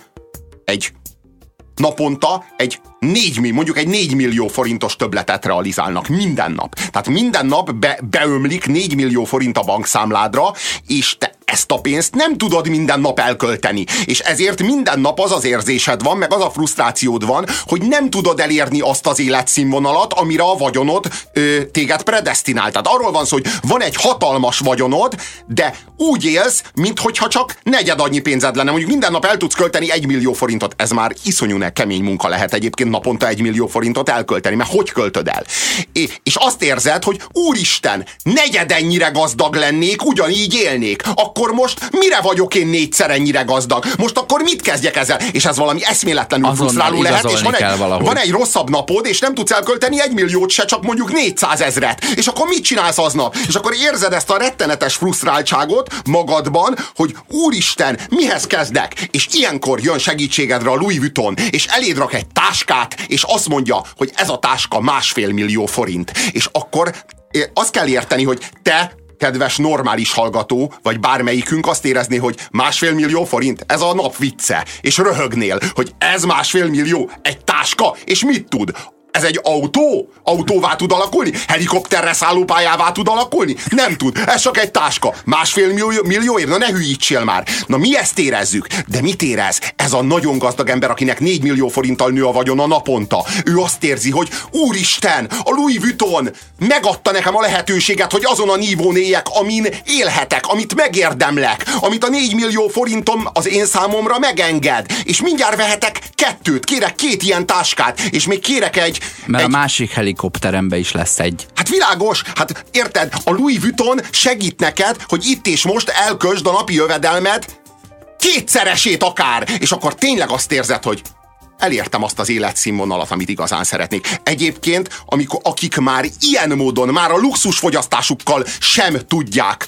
naponta mondjuk egy 4 millió forintos többletet realizálnak minden nap. Tehát minden nap beömlik 4 millió forint a bankszámládra, és te ezt a pénzt nem tudod minden nap elkölteni. És ezért minden nap az az érzésed van, meg az a frusztrációd van, hogy nem tudod elérni azt az életszínvonalat, amire a vagyonod téged predesztinált. Tehát arról van szó, hogy van egy hatalmas vagyonod, de úgy élsz, minthogyha csak negyed annyi pénzed lenne. Mondjuk minden nap el tudsz költeni 1 millió forintot. Ez már iszonyú kemény munka lehet egyébként naponta 1 millió forintot elkölteni, mert hogy költöd el? És azt érzed, hogy úristen, negyed ennyire gazdag lennék, ugyanígy élnék. Akkor most mire vagyok én 4-szer ennyire gazdag? Most akkor mit kezdjek ezzel? És ez valami eszméletlenül frusztráló lehet, és van egy rosszabb napod, és nem tudsz elkölteni 1 milliót se, csak mondjuk 400 000. És akkor mit csinálsz aznap? És akkor érzed ezt a rettenetes frusztráltságot magadban, hogy úristen, mihez kezdek? És ilyenkor jön segítségedre a Louis Vuitton, és eléd rak egy táskát, és azt mondja, hogy ez a táska 1,5 millió forint. És akkor azt kell érteni, hogy te, kedves normális hallgató, vagy bármelyikünk azt érezné, hogy 1,5 millió forint, ez a nap vicce, és röhögnél, hogy ez 1,5 millió, egy táska, és mit tud? Ez egy autó? Autóvá tud alakulni? Helikopterre szállópályává tud alakulni? Nem tud. Ez csak egy táska. 1,5 millióért? Na ne hülyítsél már. Na mi ezt érezzük? De mit érez ez a nagyon gazdag ember, akinek 4 millió forinttal nő a vagyona naponta? Ő azt érzi, hogy úristen, a Louis Vuitton megadta nekem a lehetőséget, hogy azon a nívón éljek, amin élhetek, amit megérdemlek, amit a 4 millió forintom az én számomra megenged. És mindjárt vehetek 2, kérek 2 ilyen táskát, és még kérek mert a másik helikopterembe is lesz egy. Hát világos, hát érted, a Louis Vuitton segít neked, hogy itt és most elköltsd a napi jövedelmed 2-szeresét akár, és akkor tényleg azt érzed, hogy elértem azt az életszínvonalat, amit igazán szeretnék. Egyébként, akik már ilyen módon, már a luxusfogyasztásukkal sem tudják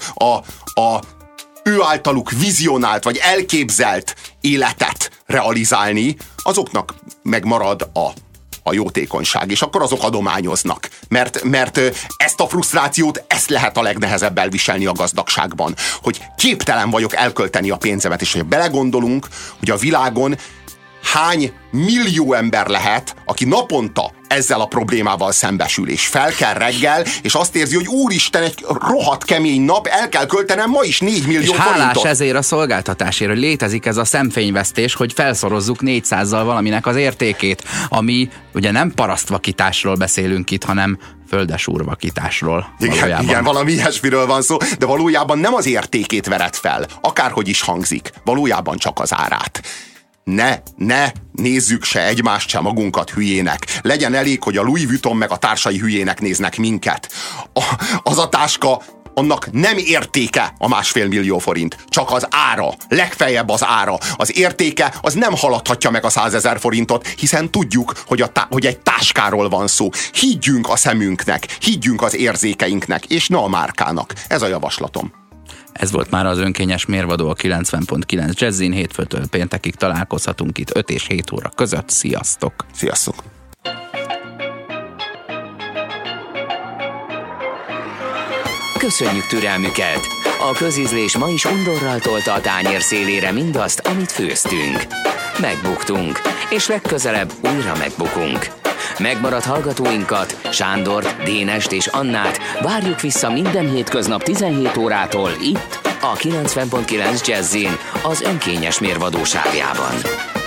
ő általuk vizionált vagy elképzelt életet realizálni, azoknak megmarad a jótékonyság, és akkor azok adományoznak. Mert ezt a frusztrációt, ezt lehet a legnehezebb elviselni a gazdagságban. Hogy képtelen vagyok elkölteni a pénzemet, és hogy belegondolunk, hogy a világon hány millió ember lehet, aki naponta ezzel a problémával szembesül, és fel kell reggel, és azt érzi, hogy úristen, egy rohadt kemény nap, el kell költenem ma is 4 millió forintot. És hálás ezért a szolgáltatásért, hogy létezik ez a szemfényvesztés, hogy felszorozzuk 400-zal valaminek az értékét, ami ugye nem parasztvakításról beszélünk itt, hanem földesúrvakításról. Igen, valami ilyesmiről van szó, de valójában nem az értékét vered fel, akárhogy is hangzik, valójában csak az árát. Ne nézzük se egymást, se magunkat hülyének. Legyen elég, hogy a Louis Vuitton meg a társai hülyének néznek minket. Az a táska, annak nem értéke a 1,5 millió forint, csak az ára, legfeljebb az ára. Az értéke az nem haladhatja meg a 100 000 forintot, hiszen tudjuk, hogy egy táskáról van szó. Higgyünk a szemünknek, higgyünk az érzékeinknek, és ne a márkának. Ez a javaslatom. Ez volt már az önkényes mérvadó a 90.9 Jazzin. Hétfőtől péntekig találkozhatunk itt 5 és 7 óra között. Sziasztok! Sziasztok! Köszönjük türelmüket! A közízlés ma is undorral tolta a tányér szélére mindazt, amit főztünk. Megbuktunk, és legközelebb újra megbukunk. Megmaradt hallgatóinkat, Sándort, Dénest és Annát várjuk vissza minden hétköznap 17 órától itt, a 90.9 Jazzin, az önkényes mérvadóságjában.